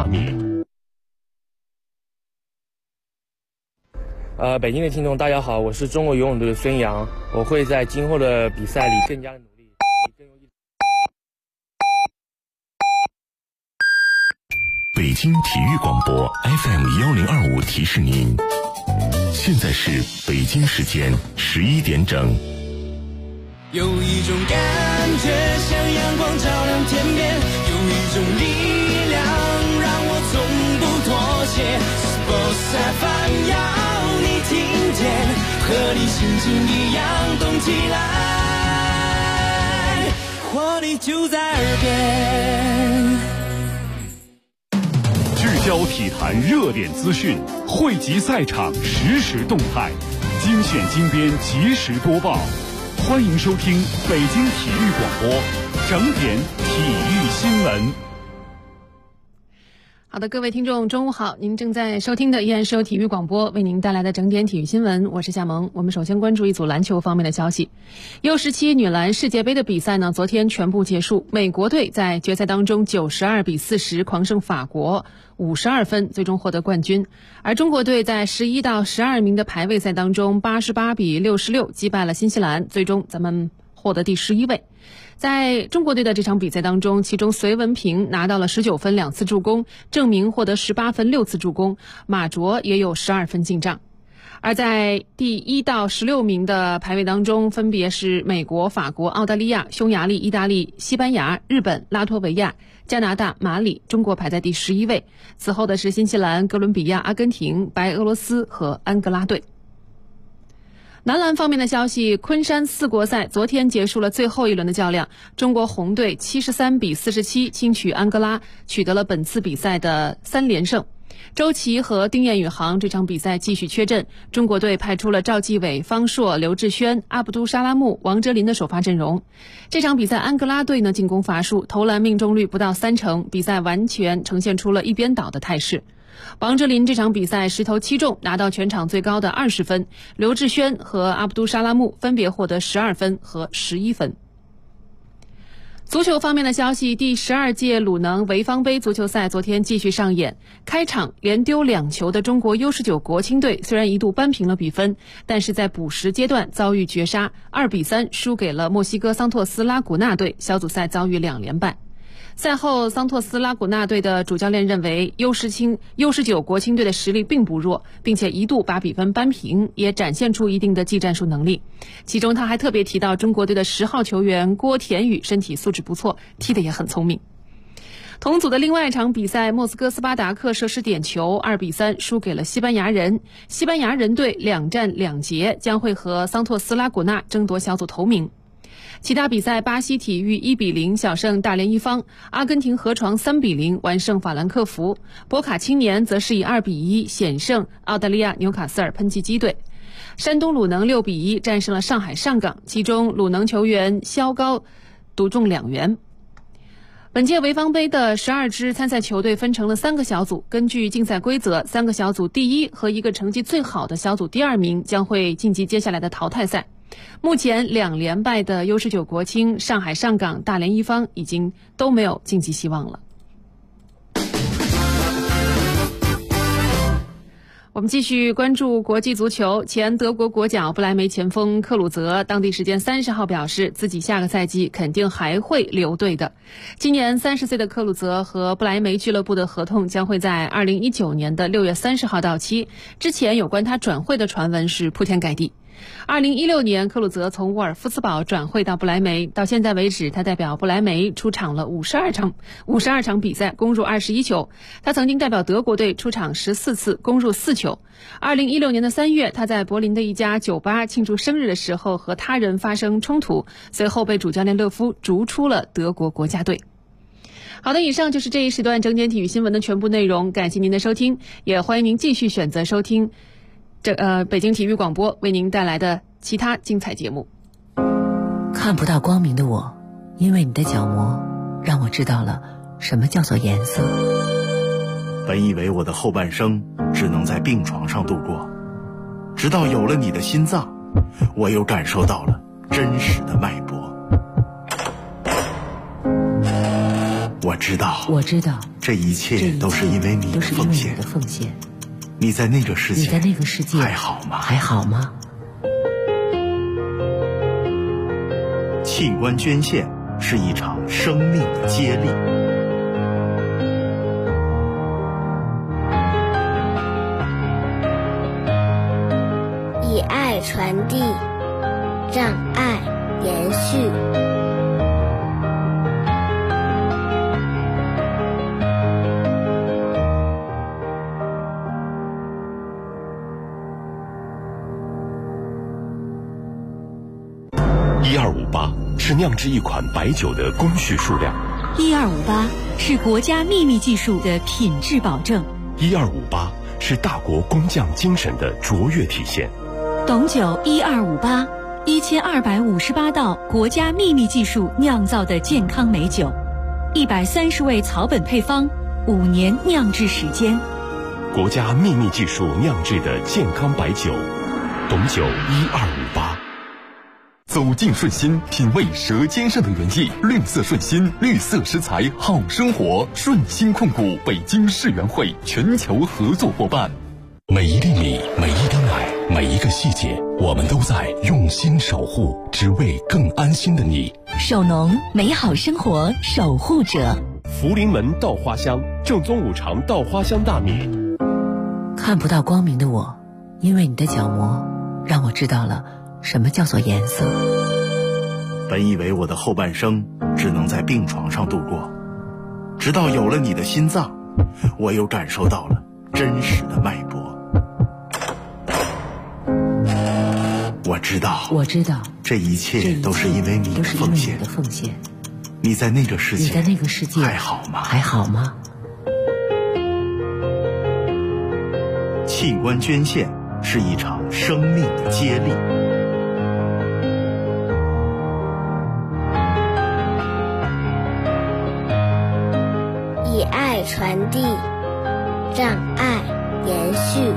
场地。 北京的听众大家好，我是中国游泳队的孙杨，我会在今后的比赛里更加的努力，更有意。 北京体育广播 FM1025 提示您，现在是北京时间11点整。 有一种感觉像阳光照亮天边，有一种力量让我从不妥协。Sports FM 要你听见，和你心情一样动起来，活力就在耳边。 聚焦体坛热点资讯，汇集赛场实时动态，精选精编及时播报。欢迎收听北京体育广播整点体育新闻。 好的，各位听众中午好，您正在收听的依然是由体育广播为您带来的整点体育新闻，我是夏萌。我们首先关注一组篮球方面的消息。U17女篮世界杯的比赛呢，昨天全部结束，美国队在决赛当中92-40狂胜法国，52分最终获得冠军，而中国队在11到12名的排位赛当中88-66击败了新西兰，最终咱们获得第11位。在中国队的这场比赛当中，其中隋文平拿到了19分2次助攻，郑明获得18分6次助攻，马卓也有12分进账。而在第1到16名的排位当中，分别是美国、法国、澳大利亚、匈牙利、意大利、西班牙、日本、拉脱维亚、加拿大、马里，中国排在第11位。此后的是新西兰、哥伦比亚、阿根廷、白俄罗斯和安哥拉队。男篮方面的消息，昆山4国赛昨天结束了最后一轮的较量，中国红队73-47轻取安哥拉，取得了本次比赛的3连胜。周琦和丁彦雨航这场比赛继续缺阵，中国队派出了赵继伟、方硕、刘志轩、阿卜杜沙拉木、王哲林的首发阵容。这场比赛安哥拉队呢进攻乏术，投篮命中率不到30%，比赛完全呈现出了一边倒的态势。王哲林这场比赛10投7中，拿到全场最高的20分，刘志轩和阿卜杜沙拉木分别获得12分和11分。足球方面的消息，第12届鲁能潍坊杯足球赛昨天继续上演，开场连丢2球的中国 U19 国青队虽然一度扳平了比分，但是在补时阶段遭遇绝杀，2-3输给了墨西哥桑托斯拉古纳队，小组赛遭遇2连败。赛后，桑托斯拉古纳队的主教练认为 U19 国青队的实力并不弱，并且一度把比分扳平，也展现出一定的技战术能力。其中他还特别提到中国队的10号球员郭田雨身体素质不错，踢得也很聪明。同组的另外一场比赛，莫斯科斯巴达克射失点球，2-3输给了西班牙人。西班牙人队2战2捷，将会和桑托斯拉古纳争夺小组头名。其他比赛，巴西体育1-0小胜大连一方，阿根廷河床3-0完胜法兰克福，博卡青年则是以2-1险胜澳大利亚纽卡斯尔喷气机队。山东鲁能6-1战胜了上海上港，其中鲁能球员肖高独中2元。本届潍坊杯的12支参赛球队分成了3个小组，根据竞赛规则，3个小组第1和一个成绩最好的小组第2名将会晋级接下来的淘汰赛。目前2连败的 U19 国青、上海上港、大连一方已经都没有晋级希望了。我们继续关注国际足球，前德国国脚不莱梅前锋克鲁泽当地时间30号表示，自己下个赛季肯定还会留队的。今年30岁的克鲁泽和不莱梅俱乐部的合同将会在2019年的6月30号到期，之前有关他转会的传闻是铺天盖地。2016年，克鲁泽从沃尔夫斯堡转会到不莱梅，到现在为止，他代表不莱梅出场了52场比赛，攻入21球。他曾经代表德国队出场14次，攻入4球。2016年的3月，他在柏林的一家酒吧庆祝生日的时候和他人发生冲突，随后被主教练勒夫逐出了德国国家队。好的，以上就是这一时段整点体育新闻的全部内容，感谢您的收听，也欢迎您继续选择收听北京体育广播为您带来的其他精彩节目。 看不到光明的我，因为你的角膜让我知道了什么叫做颜色。 本以为我的后半生只能在病床上度过，直到有了你的心脏，我又感受到了真实的脉搏。我我知道，这一切都是因为你的奉献。你在那个世界还好吗？器官捐献是一场生命的接力。 以爱传递，让爱延续。 1258是酿制一款白酒的工序数量 ，1258是国家秘密技术的品质保证 ，1258是大国工匠精神的卓越体现。 董酒1258，1258道国家秘密技术酿造的健康美酒，130味草本配方，5年酿制时间。 国家秘密技术酿制的健康白酒，董酒1258。 走进顺心，品味舌尖上的原意。绿色顺心，绿色食材好生活。顺心控股北京世园会全球合作伙伴。 每一粒米，每一滴奶，每一个细节，我们都在用心守护，只为更安心的你。 守农，美好生活守护者。 福临门稻花香，正宗五常稻花香大米。 看不到光明的我，因为你的角膜，让我知道了什么叫做颜色。 本以为我的后半生只能在病床上度过，直到有了你的心脏，我又感受到了真实的脉搏。我知道，这一切都是因为你的奉献。你在那个世界还好吗？器官捐献是一场生命的接力。 以爱传递，让爱延续。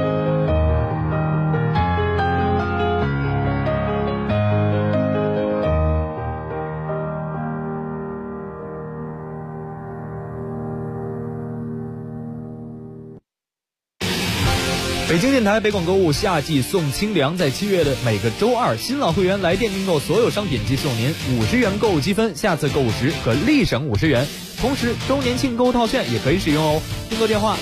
北京电台北广购物夏季送清凉，在7月的每个周二，新老会员来电订购所有商品即送您50元购物积分，下次购物时可立省50元。同时周年庆购物套券也可以使用哦。订购电话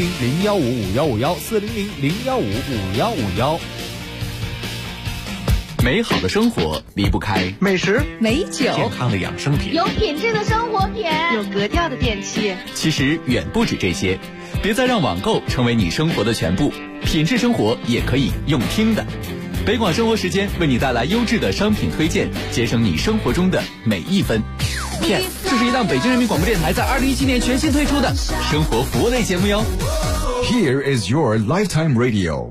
400-015-5151，400-015-5151。 美好的生活离不开美食、 美酒、 健康的养生品， 有品质的生活品， 有格调的电器。 其实远不止这些，别再让网购成为你生活的全部，品质生活也可以用听的。北广生活时间为你带来优质的商品推荐，节省你生活中的每一分。 这是一档北京人民广播电台在2017年全新推出的生活服务类节目哟。 Here is your lifetime radio。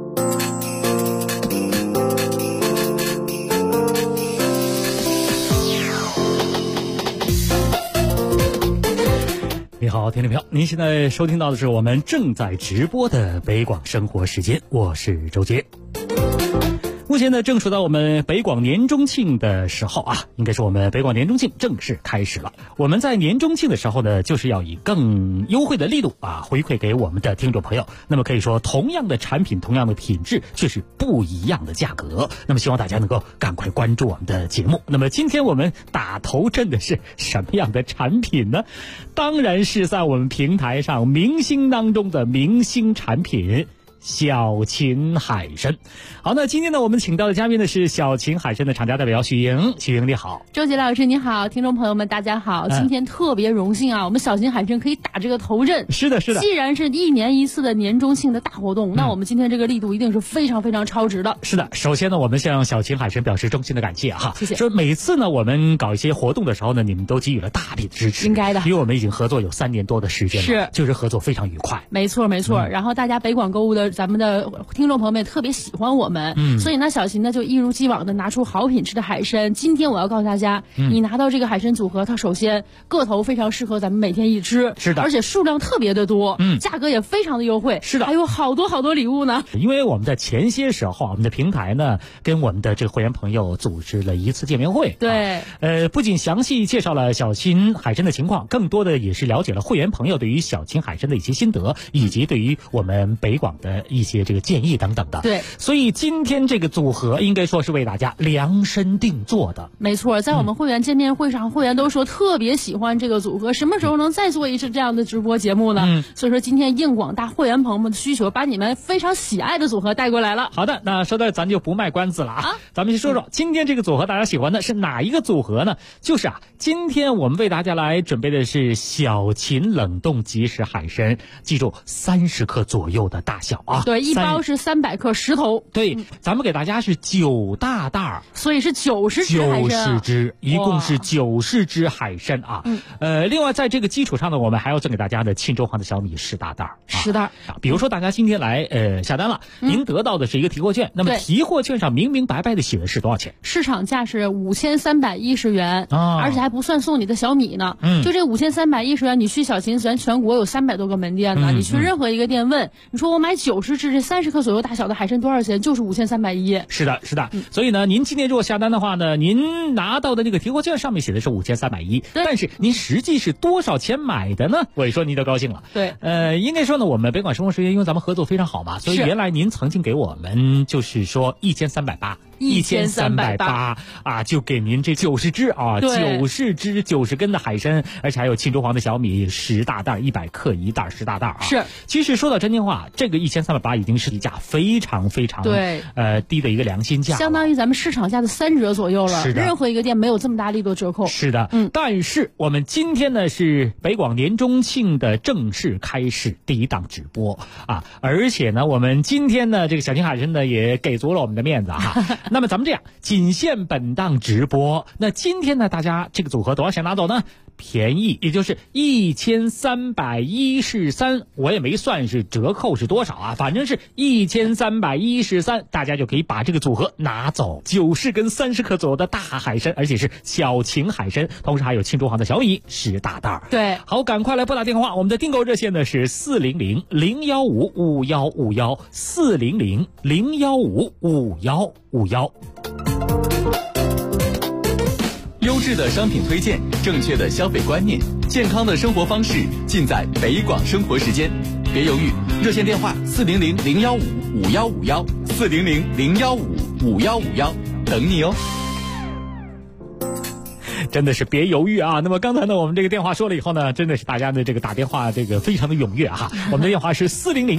你好，听众朋友，您现在收听到的是我们正在直播的北广生活时间，我是周杰。目前呢，正处到我们北广年中庆的时候啊，应该是我们北广年中庆正式开始了。我们在年中庆的时候呢，就是要以更优惠的力度啊，回馈给我们的听众朋友。那么可以说，同样的产品，同样的品质，却是不一样的价格。那么希望大家能够赶快关注我们的节目。那么今天我们打头阵的是什么样的产品呢？当然是在我们平台上明星当中的明星产品。小秦海参。好，那今天呢，我们请到的嘉宾呢是小秦海参的厂家代表许莹。许莹你好。 周杰老师你好，听众朋友们大家好。今天特别荣幸啊，我们小秦海参可以打这个头阵。 是的是的， 既然是1年1次的年中庆的大活动，那我们今天这个力度一定是非常非常超值的。 是的，首先呢，我们向小秦海参表示衷心的感谢哈。 谢谢。 说每次呢，我们搞一些活动的时候呢，你们都给予了大力的支持。 应该的， 因为我们已经合作有3年多的时间了， 是， 就是合作非常愉快。 没错没错。然后大家北广购物的咱们的听众朋友们也特别喜欢我们，所以呢，小琴呢就一如既往的拿出好品质的海参。今天我要告诉大家，你拿到这个海参组合，它首先个头非常适合咱们每天一吃， 是的， 而且数量特别的多，价格也非常的优惠， 是的， 还有好多好多礼物呢。 因为我们在前些时候，我们的平台呢跟我们的这个会员朋友组织了一次见面会， 对， 不仅详细介绍了小秦海参的情况，更多的也是了解了会员朋友对于小秦海参的一些心得，以及对于我们北广的一些这个建议等等的。 对， 所以今天这个组合应该说是为大家量身定做的。 没错，在我们会员见面会上，会员都说特别喜欢这个组合，什么时候能再做一次这样的直播节目呢？所以说今天应广大会员朋友们的需求，把你们非常喜爱的组合带过来了。 好的，那说到咱就不卖关子了啊，咱们先说说今天这个组合大家喜欢的是哪一个组合呢？就是今天我们为大家来准备的是小秦冷冻即食海参，记住30克左右的大小啊。 对，一包是300克10头。 对，咱们给大家是9大袋， 所以是90只海参。90 只，一共是90只海参啊。另外在这个基础上呢，我们还要赠给大家的沁州黄的小米10大袋 ，10袋。 比如说大家今天来下单了，您得到的是一个提货券，那么提货券上明明白白的写的是多少钱？ 市场价是5310元，而且还不算送你的小米呢。就这5310元，你去小秦咱全国有300多个门店呢，你去任何一个店问，你说我买90只这30克左右大小的海参多少钱？就是5310。 是的，是的。所以呢，您今天如果下单的话呢，您拿到的这个提货券上面写的是5310，但是您实际是多少钱买的呢？我一说您就高兴了。 对， 应该说呢，我们北广生活时间因为咱们合作非常好嘛，所以原来您曾经给我们就是说1380啊，就给您这90只啊，90只90根的海参，而且还有沁州黄的小米10大袋，100克一袋10大袋啊。 是， 其实说到真心话，这个1380已经是一价非常非常低的一个良心价， 相当于咱们市场价的3折左右了。 是的， 任何一个店没有这么大力度折扣。 是的，但是我们今天呢是北广年中庆的正式开始第一档直播啊，而且呢我们今天呢这个小秦海参呢也给足了我们的面子啊。那么咱们这样，仅限本档直播。那今天呢，大家这个组合多少钱拿走呢？便宜，也就是1313，我也没算是折扣是多少啊，反正是1313，大家就可以把这个组合拿走，90根30克左右的大海参，而且是小秦海参，同时还有沁州黄的小米10大袋。 对， 好，赶快来拨打电话，我们的订购热线呢是400-015-5151，400-015-5151。 优质的商品推荐，正确的消费观念，健康的生活方式，尽在北广生活时间。别犹豫，热线电话400-015-5151，400-015-5151，等你哦。 真的是别犹豫啊！那么刚才呢，我们这个电话说了以后呢，真的是大家的这个打电话这个非常的踊跃哈。我们的电话是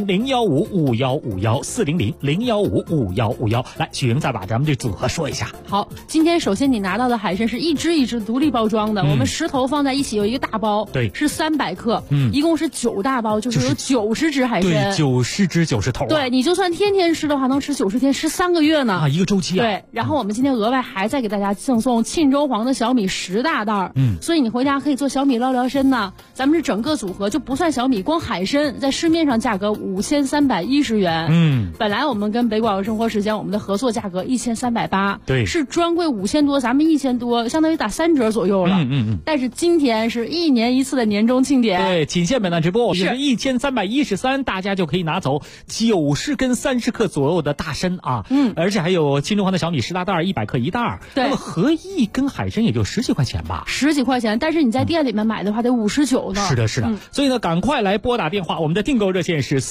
400-015-5151，400-015-5151。来，许莹再把咱们这组合说一下。 好，今天首先你拿到的海参是一只一只独立包装的，我们10头放在一起有一个大包， 对， 是300克，一共是9大包，就是有90只海参， 对，90只90头。 对，你就算天天吃的话，能吃90天，吃3个月呢。 一个周期啊。 对，然后我们今天额外还再给大家赠送沁州黄的小米10大袋，所以你回家可以做小米捞聊参呢。咱们是整个组合就不算小米，光海参在市面上价格5310元，本来我们跟北广生活时间我们的合作价格1380， 对， 是专柜5000多，咱们1000多，相当于打3折左右了。但是今天是1年1次的年终庆典， 对，仅限本档直播，我们是1313，大家就可以拿走90根30克左右的大参啊，而且还有沁州黄的小米10大袋，100克一袋，那么合一根海参也就10几块钱吧 ，10几块钱，但是你在店里面买的话得59呢。 是的，是的，所以呢，赶快来拨打电话，我们的订购热线是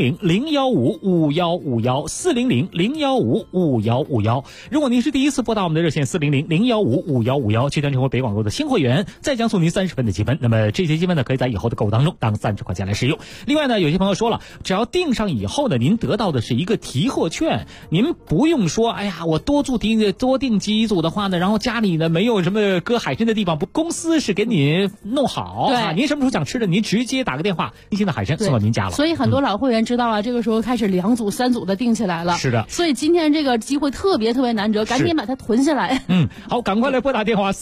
400-015-5151，400-015-5151。如果您是第一次拨打我们的热线400-015-5151，即将成为北广购的新会员，再将送您30分的积分。那么这些积分呢，可以在以后的购物当中当30块钱来使用。另外呢，有些朋友说了，只要订上以后呢，您得到的是一个提货券，您不用说，哎呀，我多订几组的话呢，然后家里呢没有什么搁合海参的地方，公司是给你弄好啊。您什么时候想吃的，您直接打个电话，新鲜的海参送到您家了。 所以很多老会员知道啊，这个时候开始2组、3组的订起来了。 是的。 所以今天这个机会特别难得，赶紧把它囤下来。 好，赶快来拨打电话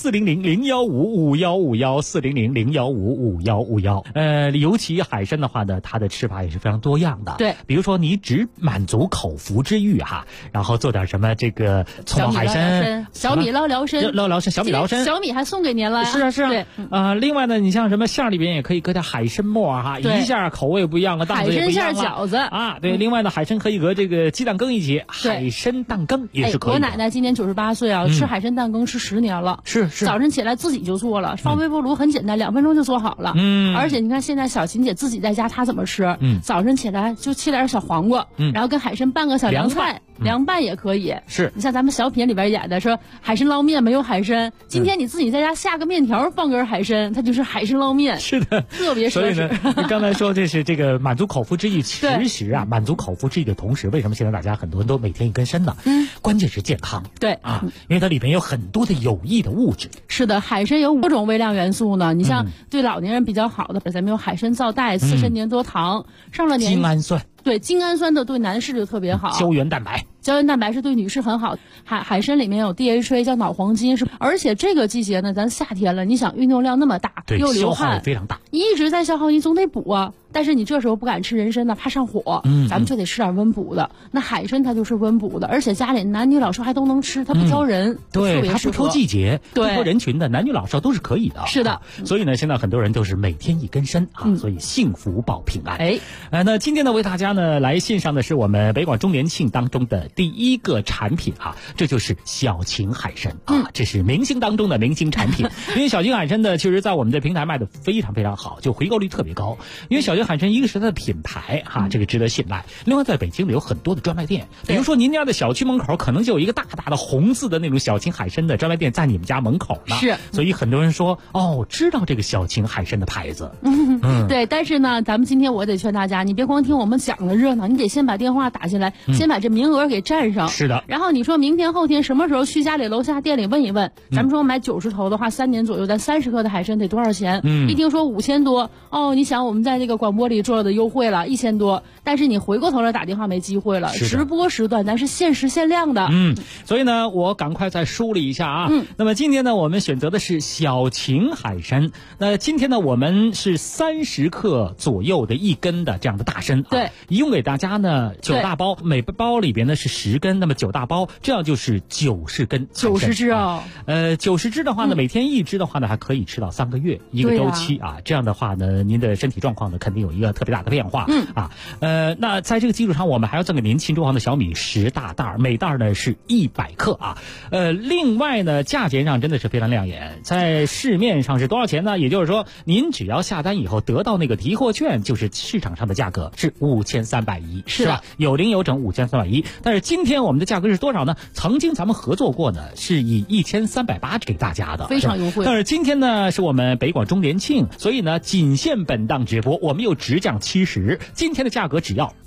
400-015-5151，400-015-5151。尤其海参的话呢，它的吃法也是非常多样的。 对， 比如说你只满足口腹之欲哈，然后做点什么这个葱爆海参、 小米捞辽参、 小米捞参， 小米还送给您了。 是啊。 对， 另外呢，你像什么馅里边也可以搁点海参末哈，一下口味不一样了，档次也不一样了。 海参馅饺子啊，对。另外呢，海参可以搁这个鸡蛋羹一起，海参蛋羹也是可以的。 我奶奶今年98岁啊，吃海参蛋羹吃10年了。 是。 早晨起来自己就做了，放微波炉很简单，2分钟就做好了。而且你看现在小琴姐自己在家，她怎么吃？早晨起来就切点小黄瓜，然后跟海参拌个小凉菜，凉拌也可以。 是。 你像咱们小品里边演的说海参捞面没有海参，今天你自己在家下个面条，放根海参，它就是海参捞面。 是的， 特别所以呢，你刚才说这是这个满足口腹之欲，其实啊，满足口腹之欲的同时，为什么现在大家很多人都每天一根参呢？关键是健康。 对啊，因为它里面有很多的有益的物质。 是的，海参有5种微量元素呢。你像对老年人比较好的，咱们有海参皂苷、刺参粘多糖，上了年精氨酸。 对，精氨酸的对男士就特别好。 胶原蛋白是对女士很好。海参里面有 DHA 叫脑黄金，而且这个季节呢，咱夏天了，你想运动量那么大，又流汗， 消耗非常大， 一直在消耗，你总得补啊。但是你这时候不敢吃人参呢，怕上火，咱们就得吃点温补的。那海参它就是温补的，而且家里男女老少还都能吃，它不挑人， 对，它不挑季节， 对， 不挑人群的，男女老少都是可以的。 是的， 所以呢，现在很多人都是每天一根参啊，所以幸福保平安。那今天呢，为大家呢来献上的是我们北广周年庆当中的第一个产品啊，这就是小秦海参啊，这是明星当中的明星产品。因为小秦海参呢，其实在我们的平台卖的非常非常好，就回购率特别高。因为小秦海参一个是它的品牌哈，这个值得信赖。另外，在北京有很多的专卖店，比如说您家的小区门口可能就有一个大大的红字的那种小秦海参的专卖店在你们家门口呢。 是， 所以很多人说知道这个小秦海参的牌子。 对，但是呢，咱们今天我得劝大家，你别光听我们讲的热闹，你得先把电话打进来，先把这名额给占上。 是的。 然后你说明天后天什么时候去家里楼下店里问一问，咱们说买90头的话，3年左右，咱30克的海参得多少钱？一听说5000多，你想我们在这个广播里做的优惠了1000多，但是你回过头来打电话没机会了。直播时段咱是限时限量的。 所以呢，我赶快再梳理一下啊。那么今天呢，我们选择的是小秦海参。那今天呢，我们是30克左右的1根的这样的大参。 对， 一共给大家呢9大包，每包里边呢是10根，那么9大包，这样就是90根。 90只哦。 90只的话呢，每天1只的话呢，还可以吃到3个月一个周期啊。这样的话呢，您的身体状况呢，肯定有一个特别大的变化。那在这个基础上，我们还要赠给您秦中皇的小米10大袋，每袋呢是100克啊。另外呢，价钱上真的是非常亮眼，在市面上是多少钱呢？也就是说，您只要下单以后得到那个提货券，就是市场上的价格是5310，是吧？有零有整5310。但是今天我们的价格是多少呢？曾经咱们合作过呢，是以1380给大家的， 非常优惠。 但是今天呢，是我们北广周年庆，所以呢，仅限本档直播，我们又直降70，今天的价格只要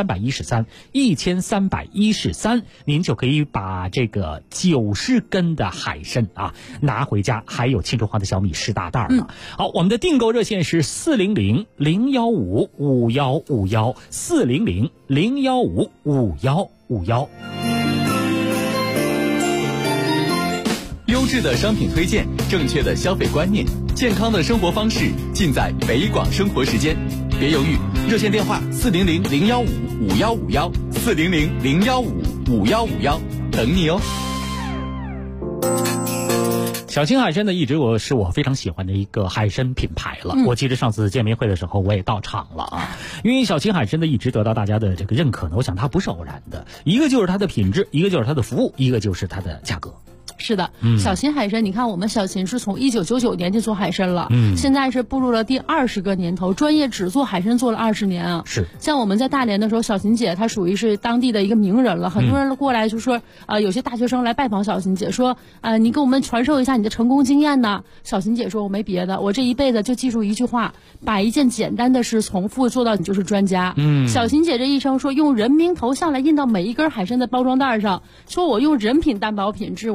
1313，您就可以把这个90根的海参啊拿回家，还有秦中华的小米10大袋呢。好，我们的订购热线是400-015-5151，400-015-5151。 优质的商品推荐，正确的消费观念，健康的生活方式，尽在北广生活时间。别犹豫，热线电话400-015-5151，400-015-5151，等你哦。 小秦海参呢，一直是我非常喜欢的一个海参品牌了。我记得上次见面会的时候，我也到场了啊。因为小秦海参呢，一直得到大家的这个认可呢，我想它不是偶然的，一个就是它的品质，一个就是它的服务，一个就是它的价格。 是的，小秦海参，你看我们小秦是从1999年就做海参了，现在是步入了第20个年头，专业只做海参做了20年啊。 是， 像我们在大连的时候，小秦姐她属于是当地的一个名人了，很多人过来就说，有些大学生来拜访小秦姐，说，你给我们传授一下你的成功经验呢。小秦姐说，我没别的，我这一辈子就记住一句话，把一件简单的事重复做到你就是专家。小秦姐这一生说，用人名头像来印到每一根海参的包装袋上，说我用人品担保品质，我这一辈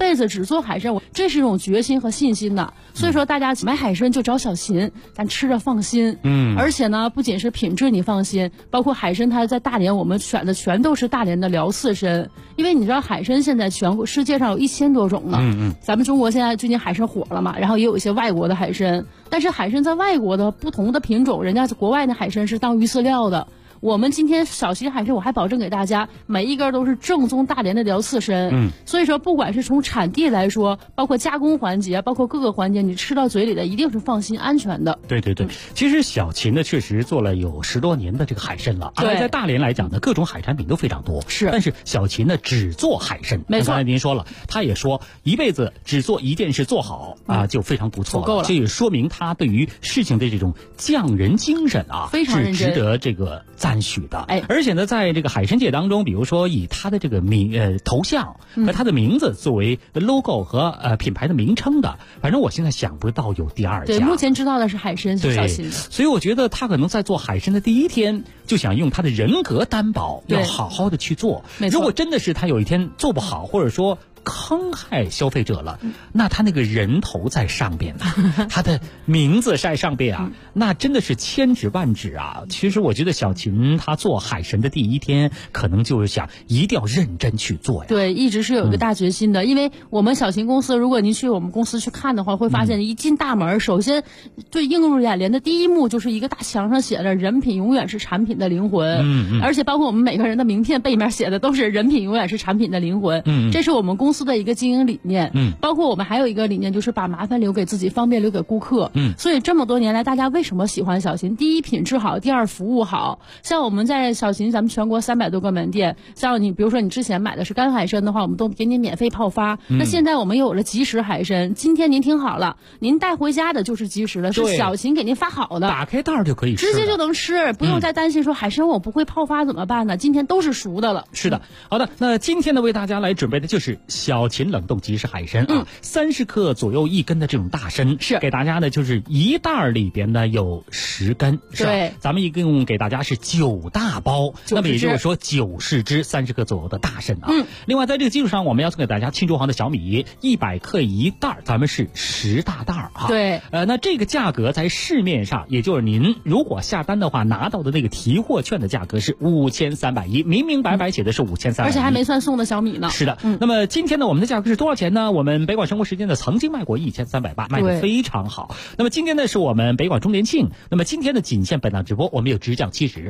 辈子只做海参，这是一种决心和信心的。所以说大家买海参就找小秦，咱吃着放心。而且呢，不仅是品质你放心，包括海参它在大连我们选的全都是大连的辽刺参，因为你知道海参现在全国世界上有1000多种了。咱们中国现在最近海参火了嘛，然后也有一些外国的海参，但是海参在外国的不同的品种，人家国外的海参是当鱼饲料的。我们今天小秦海参，我还保证给大家每一根都是正宗大连的辽刺参。所以说不管是从产地来说，包括加工环节，包括各个环节，你吃到嘴里的一定是放心安全的。 对，其实小秦呢确实做了有10多年的这个海参了。而在大连来讲呢，各种海产品都非常多。但是小秦呢只做海参。没错，刚才您说了，他也说一辈子只做一件事做好就非常不错了。这也说明他对于事情的这种匠人精神非常认真， 是值得这个赞许的。而且呢，在这个海参界当中，比如说以他的这个头像和他的名字作为 logo 和品牌的名称的，反正我现在想不到有第二家。 对，目前知道的是海参是小秦的。 所以我觉得他可能在做海参的第一天就想用他的人格担保，要好好的去做。如果真的是他有一天做不好，或者说坑害消费者了，那他那个人头在上边他的名字在上边那真的是千指万指其实我觉得小秦他做海参的第一天，可能就是想一定要认真去做呀。 对，一直是有一个大决心的。因为我们小秦公司，如果您去我们公司去看的话，会发现一进大门，首先最映入眼帘的第一幕就是一个大墙上写着“人品永远是产品的灵魂”。而且包括我们每个人的名片背面写的都是“人品永远是产品的灵魂”。这是我们公司的一个经营理念。包括我们还有一个理念，就是把麻烦留给自己，方便留给顾客。所以这么多年来，大家为什么喜欢小秦？第一，品质好；第二，服务好。像我们在小秦，咱们全国300多个门店，像你比如说你之前买的是干海参的话，我们都给你免费泡发。那现在我们有了即食海参，今天您听好了，您带回家的就是即食的，是小秦给您发好的， 打开袋就可以吃， 直接就能吃，不用再担心说海参我不会泡发怎么办呢？今天都是熟的了。 是的，好的，那今天呢为大家来准备的就是小秦冷冻即食海参30克左右1根的这种大参，是给大家呢就是一袋里边呢有10根，是吧？咱们一共给大家是9大包，那么也就是说90只30克左右的大参另外在这个基础上，我们要送给大家庆祝行的小米100克1袋，咱们是10大袋对， 那这个价格在市面上，也就是您如果下单的话拿到的那个提货券的价格是5310，明明白白写的是5310， 而且还没算送的小米呢。 是的，那么今天呢我们的价格是多少钱呢？我们北广生活时间呢曾经卖过1380，卖得非常好。那么今天呢是我们北广周年庆，那么今天的仅限本档直播，我们有直降70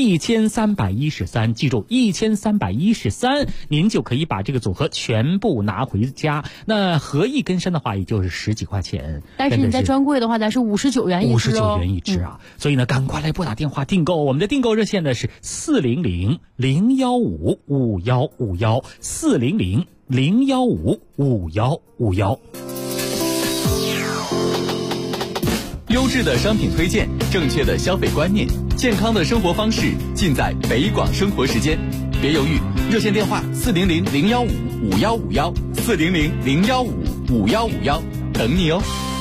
1313，记住1313，您就可以把这个组合全部拿回家。那合1根参的话，也就是10几块钱。 但是你在专柜的话，咱是59元一只 59元一只所以呢，赶快来拨打电话订购。我们的订购热线呢是400-015-5151，400-015-5151。 优质的商品推荐，正确的消费观念，健康的生活方式，尽在北广生活时间。别犹豫，热线电话400-015-5151，400-015-5151，等你哦。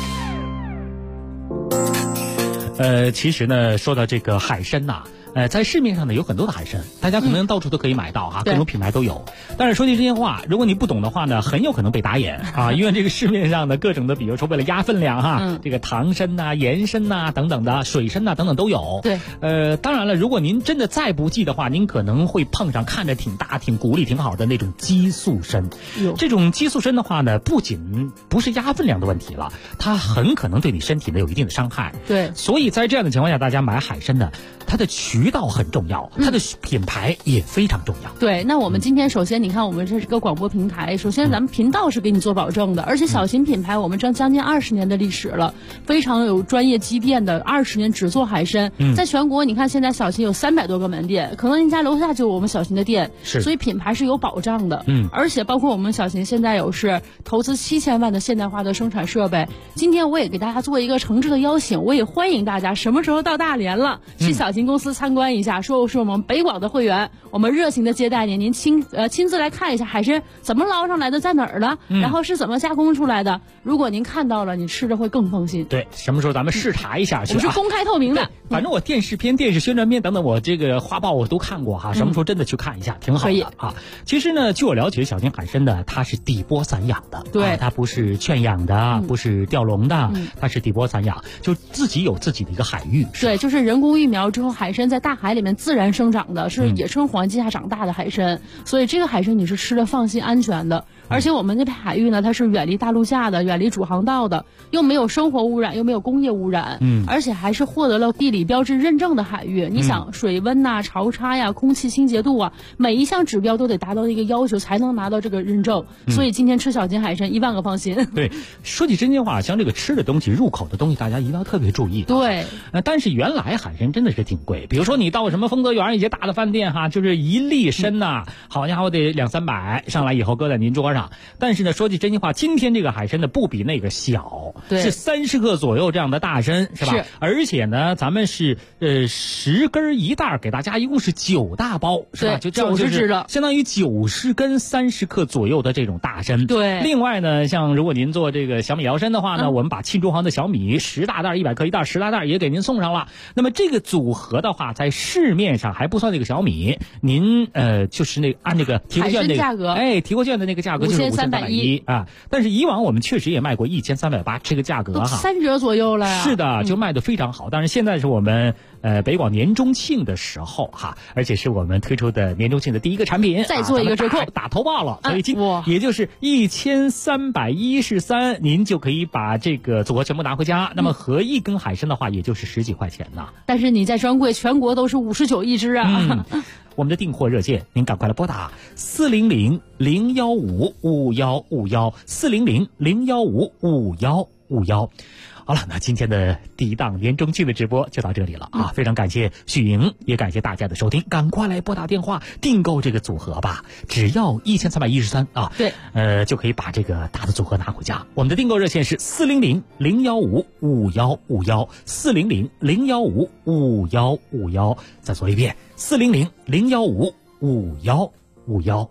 其实呢，说到这个海参在市面上呢有很多的海参，大家可能到处都可以买到各种品牌都有。但是说句真心话，如果你不懂的话呢，很有可能被打眼因为这个市面上的各种的，比如说为了压分量这个糖参盐参等等的，水参等等都有。 对， 当然了，如果您真的再不济的话，您可能会碰上看着挺大、挺骨力挺好的那种激素参。这种激素参的话呢，不仅不是压分量的问题了，它很可能对你身体呢有一定的伤害。 对， 所以在这样的情况下，大家买海参呢，它的渠道很重要，它的品牌也非常重要。 对，那我们今天首先你看，我们这是个广播平台，首先咱们频道是给你做保证的，而且小秦品牌我们将近20年的历史了，非常有专业积淀的，20年只做海参。在全国你看现在小秦有300多个门店，可能您家楼下就有我们小秦的店，所以品牌是有保障的。而且包括我们小秦现在有是投资7000万的现代化的生产设备。今天我也给大家做一个诚挚的邀请，我也欢迎大家什么时候到大连了，去小秦您公司参观一下，说是我们北广的会员，我们热情的接待您，您亲自来看一下海参怎么捞上来的，在哪儿了，然后是怎么加工出来的。如果您看到了，你吃着会更放心。 对，什么时候咱们视察一下去？ 我们是公开透明的。 反正我电视片、电视宣传片等等，我这个画报我都看过哈。什么时候真的去看一下，挺好的啊。其实呢，据我了解，小型海参呢，它是底波散养的， 对， 它不是圈养的，不是钓笼的，它是底波散养，就自己有自己的一个海域。 对，就是人工育苗之后，海参在大海里面自然生长的，是野生环境下长大的海参，所以这个海参你是吃的放心、安全的。而且我们那片海域呢，它是远离大陆下的，远离主航道的，又没有生活污染，又没有工业污染，而且还是获得了地理标志认证的海域。你想水温呐、潮差呀、空气清洁度啊，每一项指标都得达到一个要求，才能拿到这个认证。所以今天吃小型海参1万个放心。 对，说起真心话，像这个吃的东西、入口的东西，大家一定要特别注意。 对， 但是原来海参真的是挺贵，比如说你到什么丰泽园一些大的饭店哈，就是一粒参呐，好家伙得200-300，上来以后搁在您桌上。但是呢，说句真心话，今天这个海参呢不比那个小，是30克左右这样的大参，是吧？是。而且呢，咱们是10根1袋，给大家一共是9大包，是吧？就这样就是相当于90根30克左右的这种大参。 对。 另外呢，像如果您做这个小米摇参的话呢，我们把庆中航的小米10大袋100克1袋10大袋也给您送上了。那么这个组合的话，在市面上还不算那个小米，您就是那按那个提货券那个价格， 提货券的那个价格就是5310啊。但是以往我们确实也卖过1380这个价格哈 ，3折左右了呀。 是的，就卖得非常好。但是现在是我们北广年中庆的时候哈，而且是我们推出的年中庆的第一个产品， 再做一个折扣， 打头报了，所以也就是1313，您就可以把这个组合全部拿回家。那么合一根海参的话，也就是10几块钱呢。 但是你在专柜全国都是59一只啊。 我们的订货热线，您赶快来拨打400-015-5151，400-015-5151。好了，那今天的第一档年中庆的直播就到这里了啊！非常感谢许莹，也感谢大家的收听，赶快来拨打电话订购这个组合吧，只要1313啊！ 对， 就可以把这个大的组合拿回家。我们的订购热线是400-015-5151，400-015-5151。再说一遍，400-015-5151。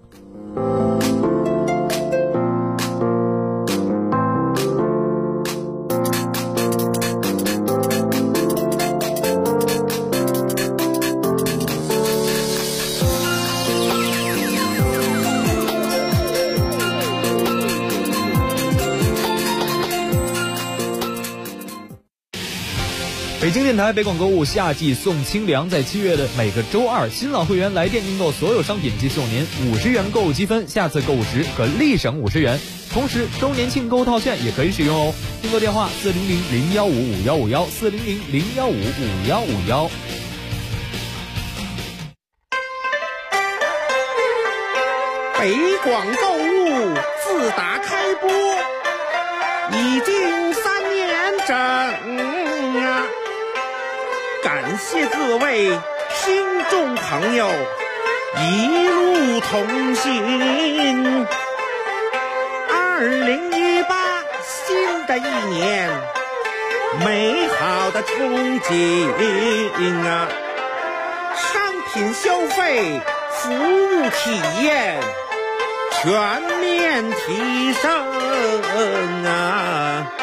北京电台北广购物夏季送清凉，在7月的每个周二，新老会员来电订购所有商品即送您50元购物积分，下次购物时可立省50元。同时，周年庆购物套券也可以使用哦。订购电话400-015-5151，400-015-5151。 北广购物自打开播已经3年整啊！感谢各位听众朋友一路同行。2018新的一年，美好的憧憬啊！商品消费、服务体验全面提升啊！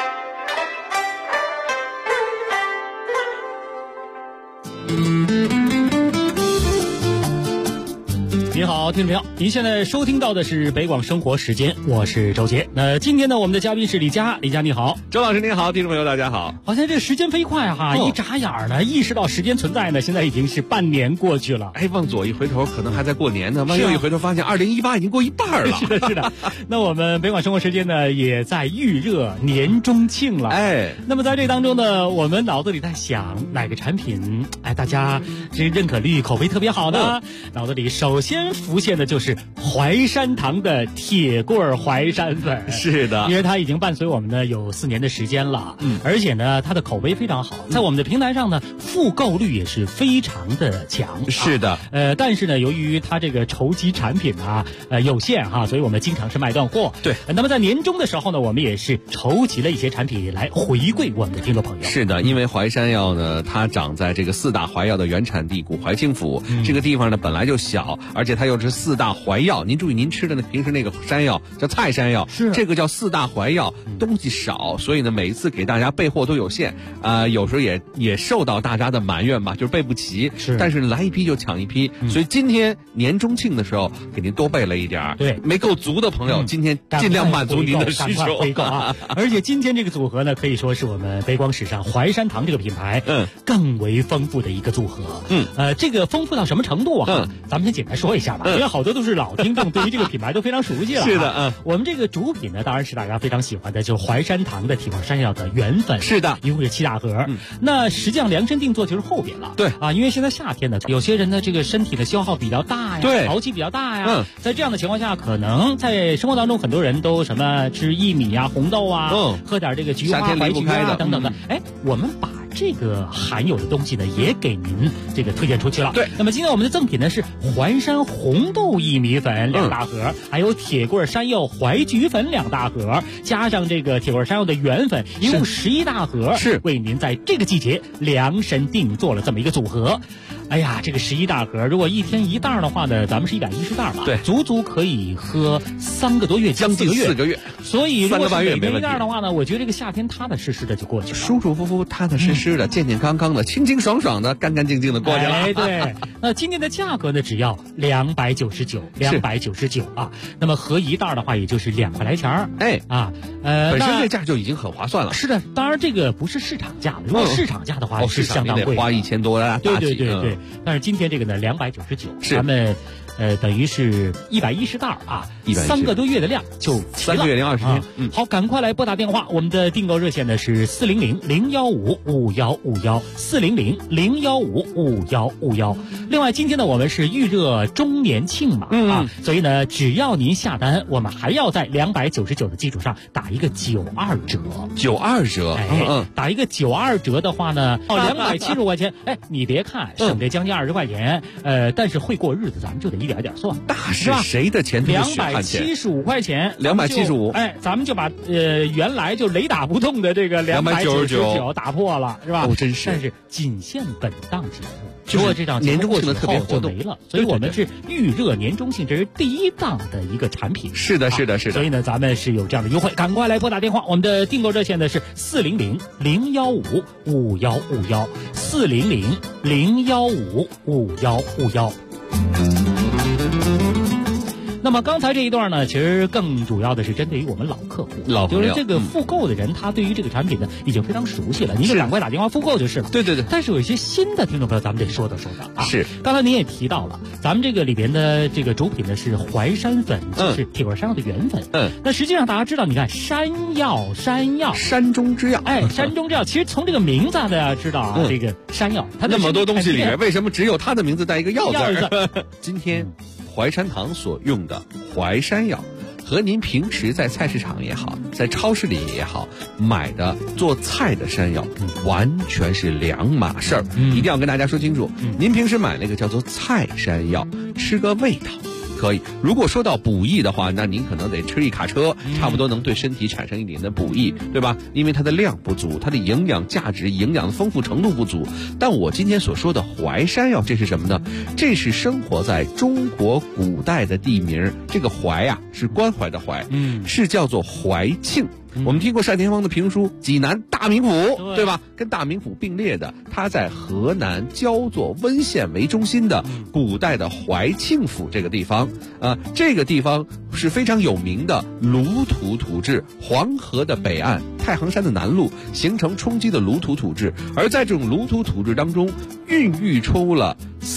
您好，听众朋友，您现在收听到的是北广生活时间，我是周杰。那今天呢，我们的嘉宾是李佳，李佳你好， 周老师您好，听众朋友大家好。 好像这时间飞快哈，一眨眼呢，意识到时间存在呢，现在已经是半年过去了。 往左一回头，可能还在过年呢；往右一回头，发现2018已经过一半了。 是的，是的。那我们北广生活时间呢，也在预热年中庆了。那么在这当中呢，我们脑子里在想哪个产品，大家这认可率、口碑特别好呢？脑子里首先刚浮现的就是淮山堂的铁棍淮山粉。 是的， 因为它已经伴随我们呢有4年的时间了，而且呢它的口碑非常好，在我们的平台上呢复购率也是非常的强。 是的， 但是呢由于它这个筹集产品啊有限哈，所以我们经常是卖断货。 对， 那么在年终的时候呢，我们也是筹集了一些产品来回馈我们的听众朋友。 是的，因为淮山药呢，它长在这个4大淮药的原产地古淮清府，这个地方呢本来就小，而且它又是4大淮药。您注意，您吃的平时那个山药叫菜山药， 是这个叫4大淮药，东西少，所以呢每一次给大家备货都有限，有时候也受到大家的埋怨吧，就是备不齐。 是， 但是来一批就抢一批，所以今天年中庆的时候给您多备了一点。 对， 没够足的朋友，今天尽量满足您的需求。 而且今天这个组合呢，可以说是我们北广史上淮山堂这个品牌更为丰富的一个组合。这个丰富到什么程度啊？咱们先简单说一下吧，因为好多都是老听众，对于这个品牌都非常熟悉了。 是的， 我们这个主品呢，当然是大家非常喜欢的，就是淮山堂的铁棍山药的原粉。 是的， 一共是7大盒。那实际上量身定做就是后边了。 对啊，因为现在夏天呢，有些人的这个身体的消耗比较大呀， 对， 潮气比较大呀。在这样的情况下，可能在生活当中很多人都什么吃薏米啊、红豆啊，喝点这个菊花、白菊啊等等的。我们把这个含有的东西呢，也给您这个推荐出去了。 对， 那么今天我们的赠品呢是淮山红豆薏米粉2大盒，还有铁棍山药淮菊粉2大盒，加上这个铁棍山药的原粉，一共11大盒， 是为您在这个季节量身定做了这么一个组合。哎呀，这个11大盒，如果1天1袋的话呢，咱们是110袋嘛， 对， 足足可以喝3个多月， 将近4个月。 所以如果是每天 1 1袋的话呢，我觉得这个夏天踏踏实实的就过去了， 舒舒服服、踏踏实实的、健健康康的、清清爽爽的、干干净净的过去了。 对，那今天的价格呢，只要299啊。那么合1袋的话，也就是2块来钱。 本身这价就已经很划算了。 是的，当然这个不是市场价了，如果市场价的话是相当贵的， 花1000多啊。 对。但是今天这个呢，299，咱们等于是110袋啊，3个多月的量就齐了 ，3个月零20天。 好，赶快来拨打电话，我们的订购热线呢是400-015-5151，400-015-5151。另外，今天呢我们是预热周年庆嘛，所以呢只要您下单，我们还要在299的基础上打一个92折。 92折， 打一个92折的话呢，275块钱，你别看省这将近20块钱，但是会过日子，咱们就得一点点算， 那是谁的钱 ？275块钱 ，275， 咱们就把原来就雷打不动的这个299打破了，是吧？ 真是。 但是仅限本档节目。 如果这档年终庆的特别活动就没了，所以我们是预热年终庆，这是第1档的一个产品。 是的。 所以呢，咱们是有这样的优惠，赶快来拨打电话，我们的订购热线呢是400-015-5151，400-015-5151。那么刚才这一段呢，其实更主要的是针对于我们老客户，就是这个复购的人，他对于这个产品呢已经非常熟悉了，您就赶快打电话复购就是了。 对。 但是有一些新的听众朋友，咱们得说道啊。 是， 刚才您也提到了，咱们这个里边的这个主品呢是淮山粉，就是铁棍山药的原粉。那实际上大家知道，你看山药， 山中之药， 山中之药，其实从这个名字大家知道啊，这个山药，它那么多东西里面，为什么只有它的名字带一个药字？今天淮山堂所用的淮山药，和您平时在菜市场也好，在超市里也好买的做菜的山药，完全是两码事儿。一定要跟大家说清楚，您平时买那个叫做菜山药，吃个味道可以，如果说到补益的话，那您可能得吃一卡车，差不多能对身体产生一点的补益，对吧？因为它的量不足，它的营养价值、营养的丰富程度不足。但我今天所说的淮山药，这是什么呢？这是生活在中国古代的地名，这个淮啊是关怀的淮，是叫做淮庆。我们听过单田芳的评书《济南大名府》，对吧？跟大名府并列的，它在河南焦作温县为中心的古代的淮庆府这个地方，这个地方是非常有名的鲁土土质，黄河的北岸、太行山的南麓形成冲积的鲁土土质，而在这种鲁土土质当中，孕育出了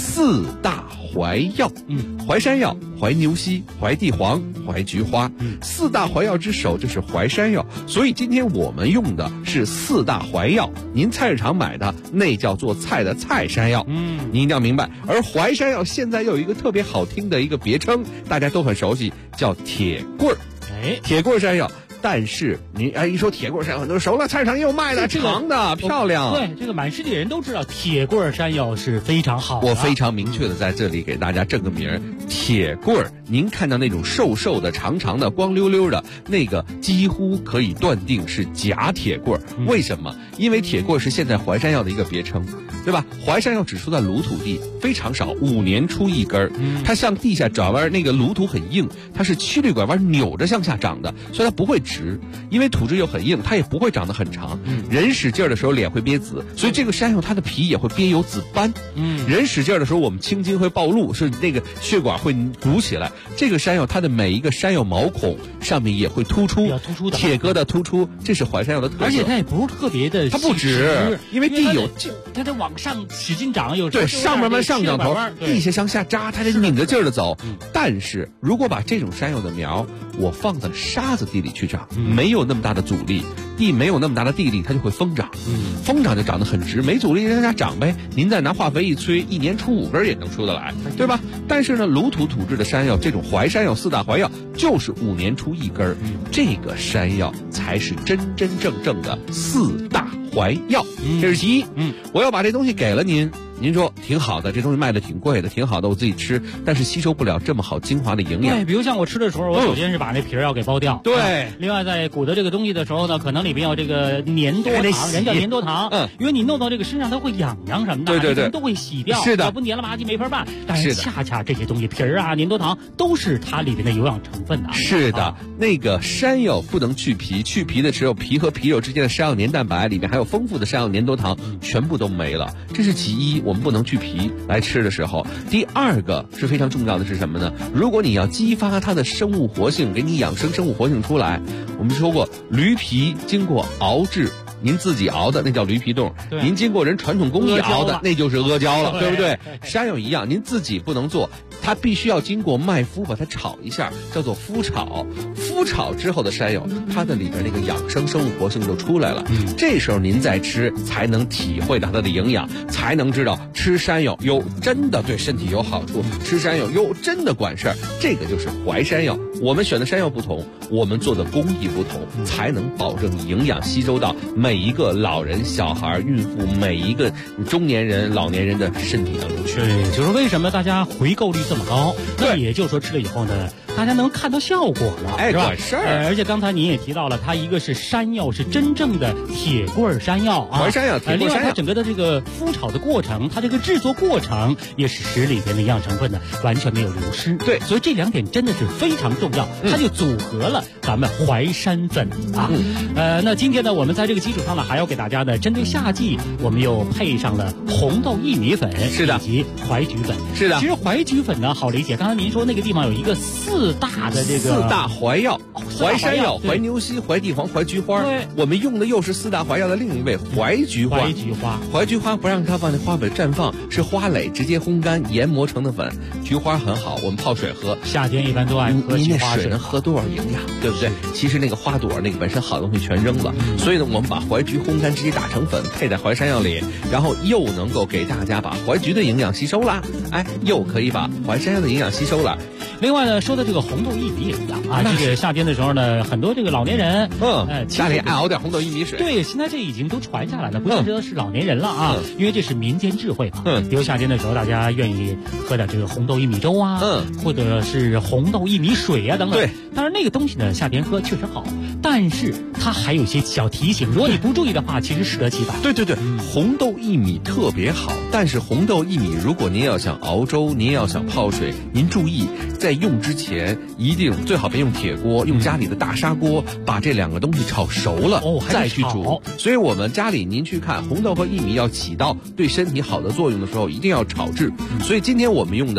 4大怀药，淮山药、怀牛膝、怀地黄、怀菊花，4大怀药之首就是淮山药。所以今天我们用的是4大怀药，您菜市场买的那叫做菜的菜山药，您一定要明白。而淮山药现在又有一个特别好听的一个别称，大家都很熟悉，叫铁棍儿。铁棍山药。但是您一说铁棍山药，很多人熟了，菜市场也有卖的，长的漂亮。 对，这个满世界人都知道铁棍山药是非常好的。 我非常明确的在这里给大家正个名儿，铁棍儿。您看到那种瘦瘦的、长长的、光溜溜的那个，几乎可以断定是假铁棍儿。为什么？因为铁棍儿是现在淮山药的一个别称，对吧？淮山药只出在鲁土地，非常少，5年出1根儿。它向地下转弯，那个鲁土很硬，它是曲率拐弯扭着向下长的，所以它不会直，因为土质又很硬，它也不会长得很长。人使劲儿的时候脸会憋紫，所以这个山药它的皮也会憋有紫斑。人使劲儿的时候，我们青筋会暴露，是那个血管会鼓起来。这个山药它的每一个山药毛孔上面也会突出，铁疙瘩突出，这是淮山药的特色。 而且它也不是特别的， 它不直，因为地有它得往上使劲长，有对上面慢上涨头，地下向下扎，它得拧着劲儿的走。但是如果把这种山药的苗我放在沙子地里去长，没有那么大的阻力，地没有那么大的地力，它就会疯长。疯长就长得很直，没阻力让它长呗。您再拿化肥一催，1年出5根也能出得来，对吧？但是呢，鲁土土质的山药，这种淮山药4大怀药，就是5年出1根，这个山药才是真真正正的4大怀药。这是其一。我要把这东西给了您。您说挺好的，这东西卖的挺贵的，挺好的，我自己吃，但是吸收不了这么好精华的营养。 对，比如像我吃的时候，我首先是把那皮儿要给剥掉。 对， 另外在鼓捣这个东西的时候呢，可能里边有这个粘多糖，人叫粘多糖。因为你弄到这个身上，它会痒痒什么的， 对， 都会洗掉。 是的， 要不粘了吧唧没法办。但是恰恰这些东西，皮儿啊、粘多糖都是它里边的有氧成分的。 是的，那个山药不能去皮，去皮的时候，皮和皮肉之间的山药粘蛋白里面还有丰富的山药粘多糖，全部都没了。这是其一，我们不能去皮。来吃的时候，第二个是非常重要的是什么呢？如果你要激发它的生物活性，给你养生生物活性出来，我们说过驴皮经过熬制，您自己熬的那叫驴皮冻，您经过人传统工艺熬的那就是阿胶了，对不对？山药一样，您自己不能做，它必须要经过麦麸把它炒一下，叫做麸炒。麸炒之后的山药，它的里边那个养生生物活性就出来了。这时候您再吃，才能体会到它的营养，才能知道吃山药真的对身体有好处，吃山药真的管事儿。这个就是淮山药。我们选的山药不同，我们做的工艺不同，才能保证营养吸收到每一个老人、小孩、孕妇，每一个中年人、老年人的身体当中去。 对，就是为什么大家回购率这么高？那也就是说吃了以后呢，大家能看到效果了，是吧？ 管事儿。 而且刚才您也提到了，它一个是山药，是真正的铁棍山药啊， 淮山药、铁棍山药。 另外，它整个的这个麸炒的过程，它这个制作过程也是使里边的营养成分呢完全没有流失。 对， 所以这2点真的是非常重要，它就组合了咱们淮山粉啊。那今天呢，我们在这个基础上呢，还要给大家呢，针对夏季，我们又配上了红豆薏米粉， 是的， 以及淮菊粉， 是的。 其实淮菊粉呢好理解，刚才您说那个地方有一个4大的这个 4大怀药，淮山药、淮牛膝、淮地黄、淮菊花。 对， 我们用的又是4大怀药的另一味淮菊花。淮菊花不让它放在花粉绽放，是花蕾直接烘干研磨成的粉。菊花很好，我们泡水喝。 夏天一般都爱喝菊花水。 您那水能喝多少营养，对不对？其实那个花朵那个本身好东西全扔了，所以呢，我们把淮菊烘干直接打成粉，配在淮山药里，然后又能够给大家把淮菊的营养吸收了，又可以把淮山药的营养吸收了。 另外呢，说的这个红豆薏米也一样啊，这个夏天的时候呢，很多这个老年人， 家里爱熬点红豆薏米水。 对，现在这已经都传下来了，不见得是老年人了啊，因为这是民间智慧嘛。比如夏天的时候，大家愿意喝点这个红豆薏米粥啊，或者是红豆薏米水啊等等。 对， 当然那个东西呢，夏天喝确实好，但是它还有一些小提醒，如果你不注意的话，其实适得其反。 对，红豆薏米特别好，但是红豆薏米如果您要想熬粥，您要想泡水，您注意在用之前一定最好别用铁锅，用家里的大砂锅，把这2个东西炒熟了，再去煮。所以我们家里您去看红豆和薏米要起到对身体好的作用的时候，一定要炒制。所以今天我们用的铁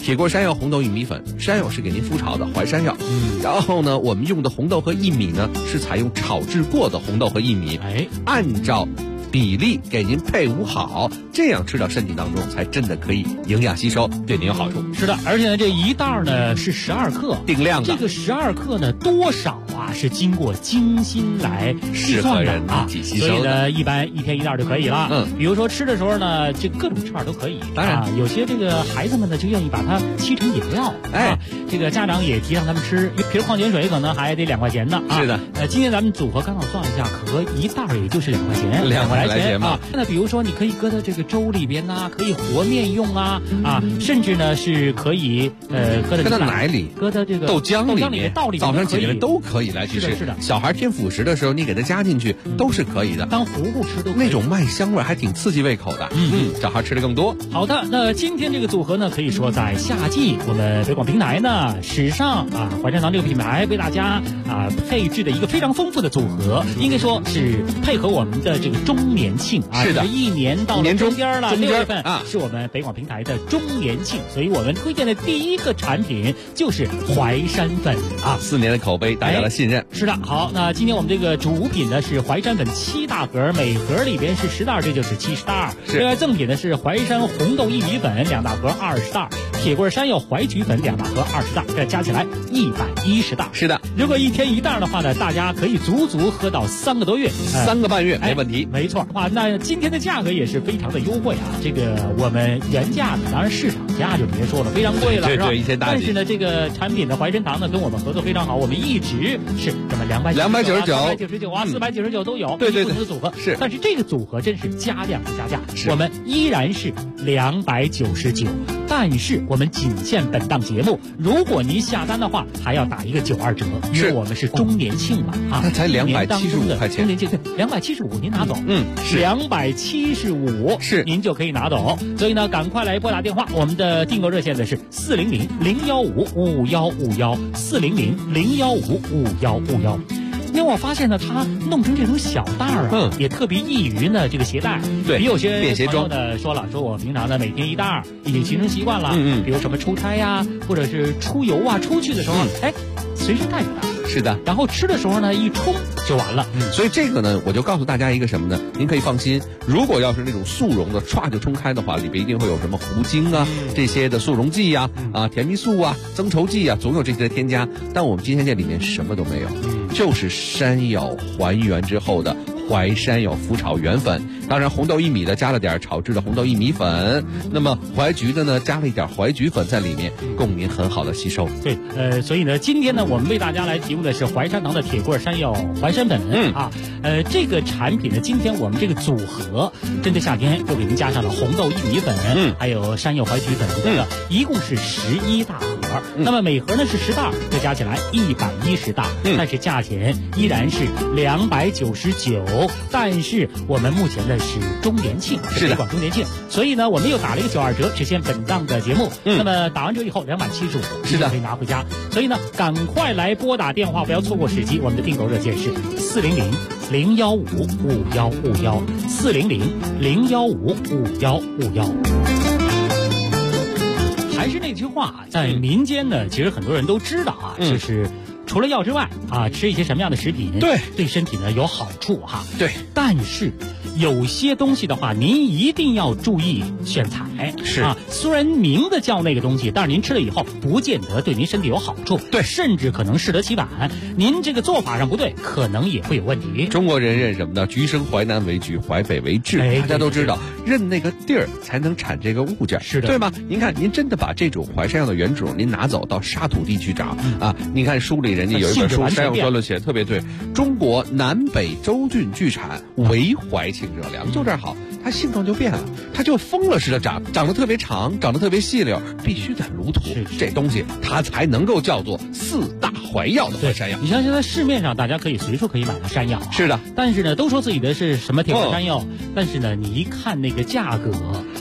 铁锅山药红豆薏米粉，山药是给您麸炒的淮山药，然后呢，我们用的红豆和薏米呢是采用炒制过的红豆和薏米，按照比例给您配伍好，这样吃到身体当中才真的可以营养吸收，对您有好处。 是的，而且呢，这一袋呢是12克， 定量的。 这个12克呢，多少啊是经过精心来计算的啊，所以呢，一般1天1袋就可以了。比如说吃的时候呢，这各种吃法都可以。 当然， 有些这个孩子们呢就愿意把它沏成饮料，这个家长也提倡他们吃，一瓶矿泉水可能还得2块钱呢。 是的， 今天咱们组合刚好算一下，可一袋也就是2块钱，2块来钱啊。那比如说，你可以搁到这个粥里边呐，可以和面用啊，甚至呢是可以搁到奶里， 搁到这个豆浆里面， 道里早上起来都可以来去吃。 是的， 小孩添辅食的时候，你给它加进去都是可以的， 当糊糊吃都可以。 那种麦香味还挺刺激胃口的。小孩吃的更多。 好的，那今天这个组合呢，可以说在夏季，我们北广平台呢史上淮山堂这个品牌为大家配置的一个非常丰富的组合，应该说是配合我们的这个周年庆是的 ，1年到了中间了，6月份是我们北广平台的周年庆，所以我们推荐的第一个产品就是淮山粉 4年的口碑，大家的信任。 是的，好，那今天我们这个主品呢是淮山粉7大盒，每盒里边是10袋，这就是70袋。另外赠品呢是淮山红豆薏米粉2大盒20袋，铁棍山药淮菊粉2大盒20袋，这加起来110袋。 是的， 如果1天1袋的话呢，大家可以足足喝到3个多月 ，3个半月没问题。 没错，那今天的价格也是非常的优惠啊！这个我们原价呢，当然市场价就别说了，非常贵了，是吧？ 一天大几。 但是呢，这个产品的淮山堂呢，跟我们合作非常好，我们一直是什么 299、 399都有， 对， 不同的组合是。 但是这个组合真是加量不加价，我们依然是299，但是我们仅限本档节目，如果您下单的话，还要打一个92折，因为我们是周年庆嘛那才275块钱， 周年庆对，275您拿走， 是 275 是您就可以拿走，所以呢，赶快来拨打电话，我们的订购热线呢是400-015-5151，400-015-5151。因为我发现呢，它弄成这种小袋儿也特别易于呢这个携带。 对， 比有些便携装呢说我平常呢每天1袋已经形成习惯了。比如什么出差呀，或者是出游出去的时候，随身带着它。 是的， 然后吃的时候呢，一冲就完了。 所以这个呢，我就告诉大家一个什么呢？您可以放心，如果要是那种速溶的，歘就冲开的话，里边一定会有什么糊精这些的速溶剂甜蜜素增稠剂总有这些的添加。但我们今天这里面什么都没有，就是山药还原之后的淮山药麸炒原粉。当然红豆薏米的加了点炒制的红豆薏米粉，那么淮菊的呢加了一点淮菊粉在里面，供您很好的吸收。 对，所以呢，今天呢，我们为大家来提供的是淮山堂的铁棍山药淮山粉这个产品呢，今天我们这个组合针对夏天又给您加上了红豆薏米粉，还有山药淮菊粉，一共是11大盒。那么每盒呢是10袋，这加起来110袋，但是价钱依然是299，但是我们目前的是周年庆，是北广周年庆，所以呢，我们又打了一个92折，实现本档的节目。那么打完折以后275， 是的， 可以拿回家。所以呢，赶快来拨打电话，不要错过时机。我们的订购热线是400-015-5151，400-015-5151。还是那句话，在民间呢，其实很多人都知道就是除了药之外吃一些什么样的食品对身体呢有好处对， 但是有些东西的话，您一定要注意选材。 是虽然名字叫那个东西，但是您吃了以后，不见得对您身体有好处。 对， 甚至可能适得其反。您这个做法上不对，可能也会有问题。 中国人认什么呢？橘生淮南为橘，淮北为枳。大家都知道，认那个地儿才能产这个物件， 是的， 对吗？您看，您真的把这种淮山药的原种，您拿走到沙土地去找您看书里人家有一本书《山药专论》写的特别对，中国南北州郡聚产，唯淮庆者良，就这儿好。它性状就变了，它就疯了似的长得特别长，长得特别细溜，必须在卤土，这东西它才能够叫做4大淮药的淮山药。 你像现在市面上大家可以随处可以买到山药， 是的， 但是呢，都说自己的是什么铁棍山药，但是呢，你一看那个价格，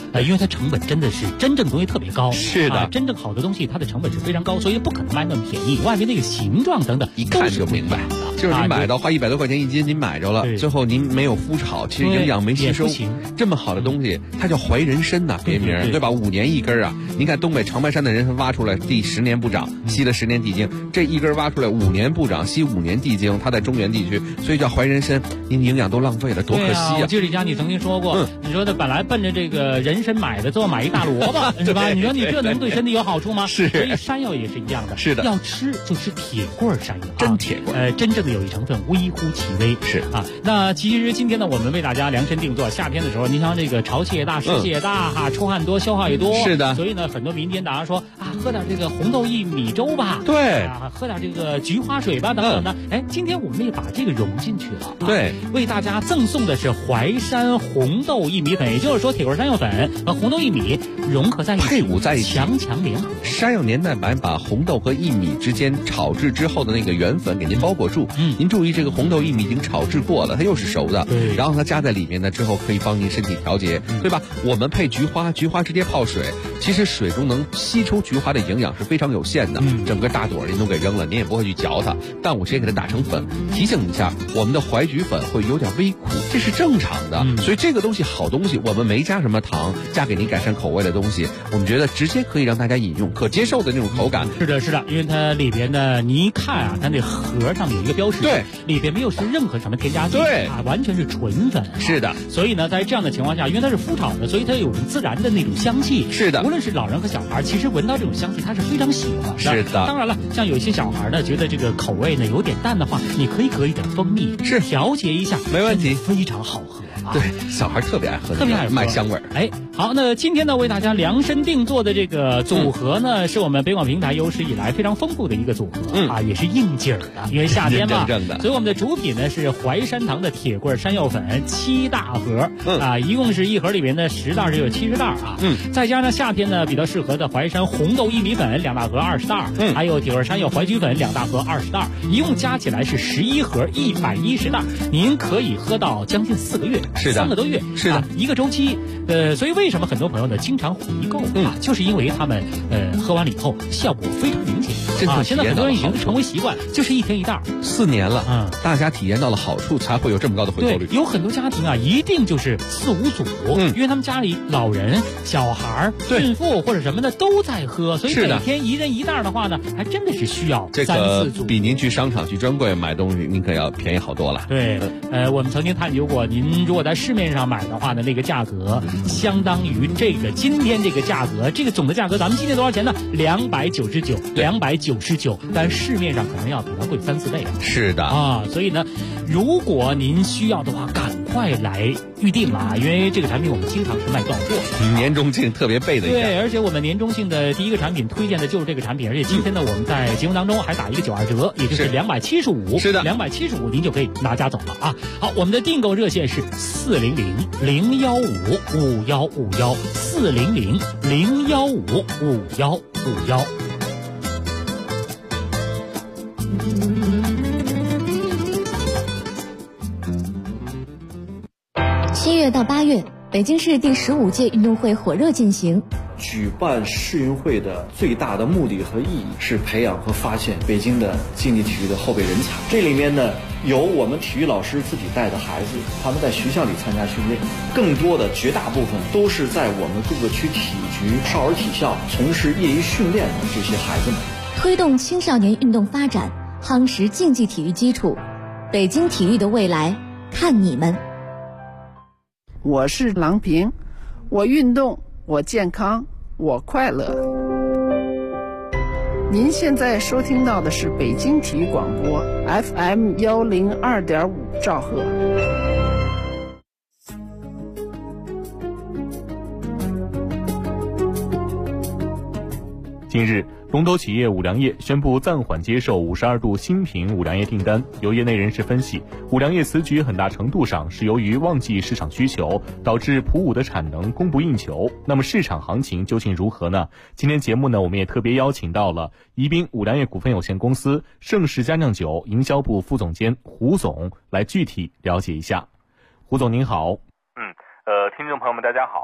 因为它成本真的是真正东西特别高， 是的， 真正好的东西它的成本是非常高，所以不可能卖那么便宜。外面那个形状等等， 一看就明白，就是你买到花100多块钱一斤，您买着了，最后您没有麸炒，其实营养没吸收，这么好的东西，它叫怀人参呐，别名对吧？5年一根啊！您看东北长白山的人参挖出来，第10年不长，吸了10年地精，这一根挖出来5年不长，吸5年地精，它在中原地区，所以叫怀人参，您营养都浪费了，多可惜啊！ 我记得李佳你曾经说过，你说的本来奔着这个人参买的，最后买一大萝卜，是吧？你说你这能对身体有好处吗？ 是， 所以山药也是一样的， 是的， 要吃就吃铁棍山药， 真铁棍， 真正的有益成分微乎其微， 是啊。那其实今天呢，我们为大家量身定做，夏天的时候，你像这个潮气也大，湿气也大哈，出汗多，消耗也多， 是的。 所以呢，很多民间大家说啊，喝点这个红豆薏米粥吧， 对啊，喝点这个菊花水吧，等等的。哎，今天我们也把这个融进去了， 对， 为大家赠送的是淮山红豆薏米粉，也就是说铁棍山药粉和红豆薏米融合在一起， 配伍在一起， 强强联合。 山药年代版把红豆和薏米之间炒制之后的那个原粉给您包裹住，您注意这个红豆薏米已经炒制过了，它又是熟的， 对， 然后它加在里面呢之后可以帮您身体调节，对吧？我们配菊花直接泡水，其实水中能吸出菊花的营养是非常有限的，整个大朵您都给扔了，您也不会去嚼它，但我直接给它打成粉。提醒一下，我们的淮菊粉会有点微苦，这是正常的，所以这个东西好东西，我们没加什么糖，加给您改善口味的东西，我们觉得直接可以让大家饮用，可接受的那种口感。 是的，是的，因为它里边呢，你一看啊，它那盒上面有一个标识， 对， 里边没有是任何什么添加剂， 对啊，完全是纯粉， 是的。 所以呢，在这样的情况下，因为它是麸炒的，所以它有自然的那种香气， 是的。 无论是老人和小孩，其实闻到这种香气，他是非常喜欢的。 是的。 当然了，像有一些小孩呢，觉得这个口味呢有点淡的话，你可以搁一点蜂蜜， 是调节一下， 没问题， 非常好喝。 对，小孩特别爱喝， 特别爱喝麦香味儿。 哎，好，那今天呢，为大家量身定做的这个组合呢，是我们北广平台有史以来非常丰富的一个组合，啊，也是应景儿的，因为夏天嘛，所以我们的主品呢是淮山堂的铁棍山药粉7大盒，啊，一共是一盒里面的10袋是有70袋啊，再加上夏天呢比较适合的淮山红豆薏米粉2大盒20袋，还有铁棍山药淮菊粉2大盒20袋，一共加起来是11盒110袋，您可以喝到将近4个月。 是的，3 个多月， 是的， 一个周期。所以为什么很多朋友呢经常回购啊？就是因为他们喝完了以后效果非常明显啊。现在很多人已经成为习惯，就是1天1袋 ，4年了，大家体验到了好处，才会有这么高的回购率。 对，有很多家庭啊，一定就是4、5组，因为他们家里老人、小孩、孕妇或者什么的都在喝，所以每天1人1袋的话呢，还真的是需要3、4组。 比您去商场去专柜买东西，您可要便宜好多了。 对，我们曾经探究过，您如果在市面上买的话呢，那个价格相当于这个今天这个价格，这个总的价格，咱们今天多少钱呢？299，但市面上可能要比它贵3、4倍。 是的啊，所以呢，如果您需要的话，赶快来预定啊，因为这个产品我们经常是卖断货的。 年终庆特别备的一下。 对，而且我们年终庆的第一个产品推荐的就是这个产品，而且今天呢，我们在节目当中还打一个92折，也就是275。 是的 ，275您就可以拿家走了啊。好，我们的订购热线是400-015-5151，400-015-5151。 7月到8月，北京市第15届运动会火热进行。 举办世运会的最大的目的和意义是培养和发现北京的竞技体育的后备人才。这里面呢，有我们体育老师自己带的孩子，他们在学校里参加训练，更多的绝大部分都是在我们各个区体局、少儿体校从事业余训练的这些孩子们。 推动青少年运动发展，夯实竞技体育基础，北京体育的未来，看你们。 我是郎平，我运动，我健康，我快乐。您现在收听到的是北京体育广播 FM 102.5兆赫。 近日，龙头企业五粮液宣布暂缓接受52度新品五粮液订单。有业内人士分析，五粮液此举很大程度上是由于旺季市场需求，导致普五的产能供不应求。那么市场行情究竟如何呢？今天节目呢，我们也特别邀请到了宜宾五粮液股份有限公司盛世佳酿酒营销部副总监胡总来具体了解一下。胡总您好。 听众朋友们大家好。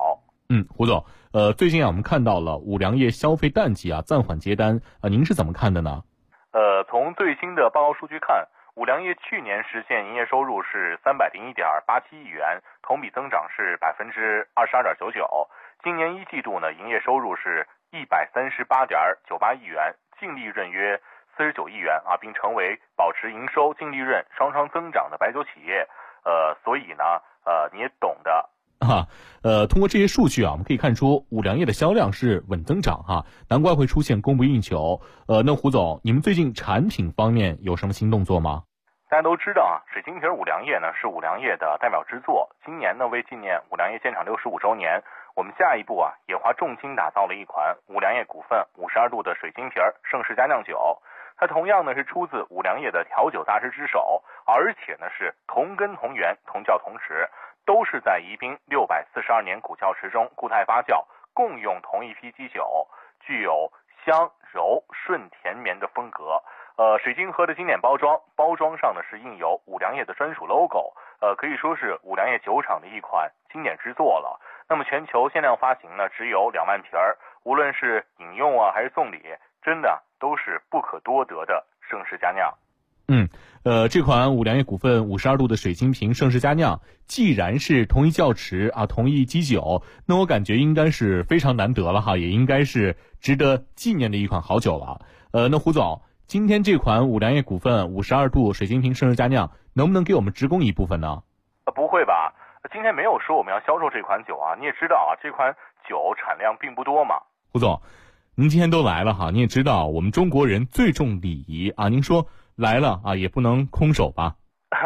胡总，最近我们看到了五粮液消费淡季暂缓接单，您是怎么看的呢？ 从最新的报告数据看，五粮液去年实现营业收入是301.87亿元，同比增长是22.99%。今年一季度呢，营业收入是138.98亿元，净利润约49亿元并成为保持营收、净利润双双增长的白酒企业。所以呢，你也懂的。 通过这些数据我们可以看出五粮液的销量是稳增长难怪会出现供不应求。那胡总，你们最近产品方面有什么新动作吗？ 大家都知道水晶瓶五粮液呢是五粮液的代表之作。今年呢，为纪念五粮液建厂65周年，我们下一步也花重金打造了一款五粮液股份52度的水晶瓶盛世佳酿酒。它同样呢是出自五粮液的调酒大师之手，而且呢是同根同源、同窖同池，都是在宜宾642年古窖池中固态发酵，共用同一批基酒，具有香柔顺甜绵的风格。水晶盒的经典包装上呢是印有五粮液的专属 logo， 可以说是五粮液酒厂的一款经典之作了。那么全球限量发行呢只有2万瓶，无论是饮用还是送礼，真的都是不可多得的盛世佳酿。 这款五粮液股份52度的水晶瓶盛世佳酿，既然是同一窖池同一基酒，那我感觉应该是非常难得了也应该是值得纪念的一款好酒了。那胡总，今天这款五粮液股份52度水晶瓶盛世佳酿能不能给我们直供一部分呢？ 不会吧，今天没有说我们要销售这款酒你也知道这款酒产量并不多嘛。 胡总，您今天都来了你也知道我们中国人最重礼仪您说来了也不能空手吧？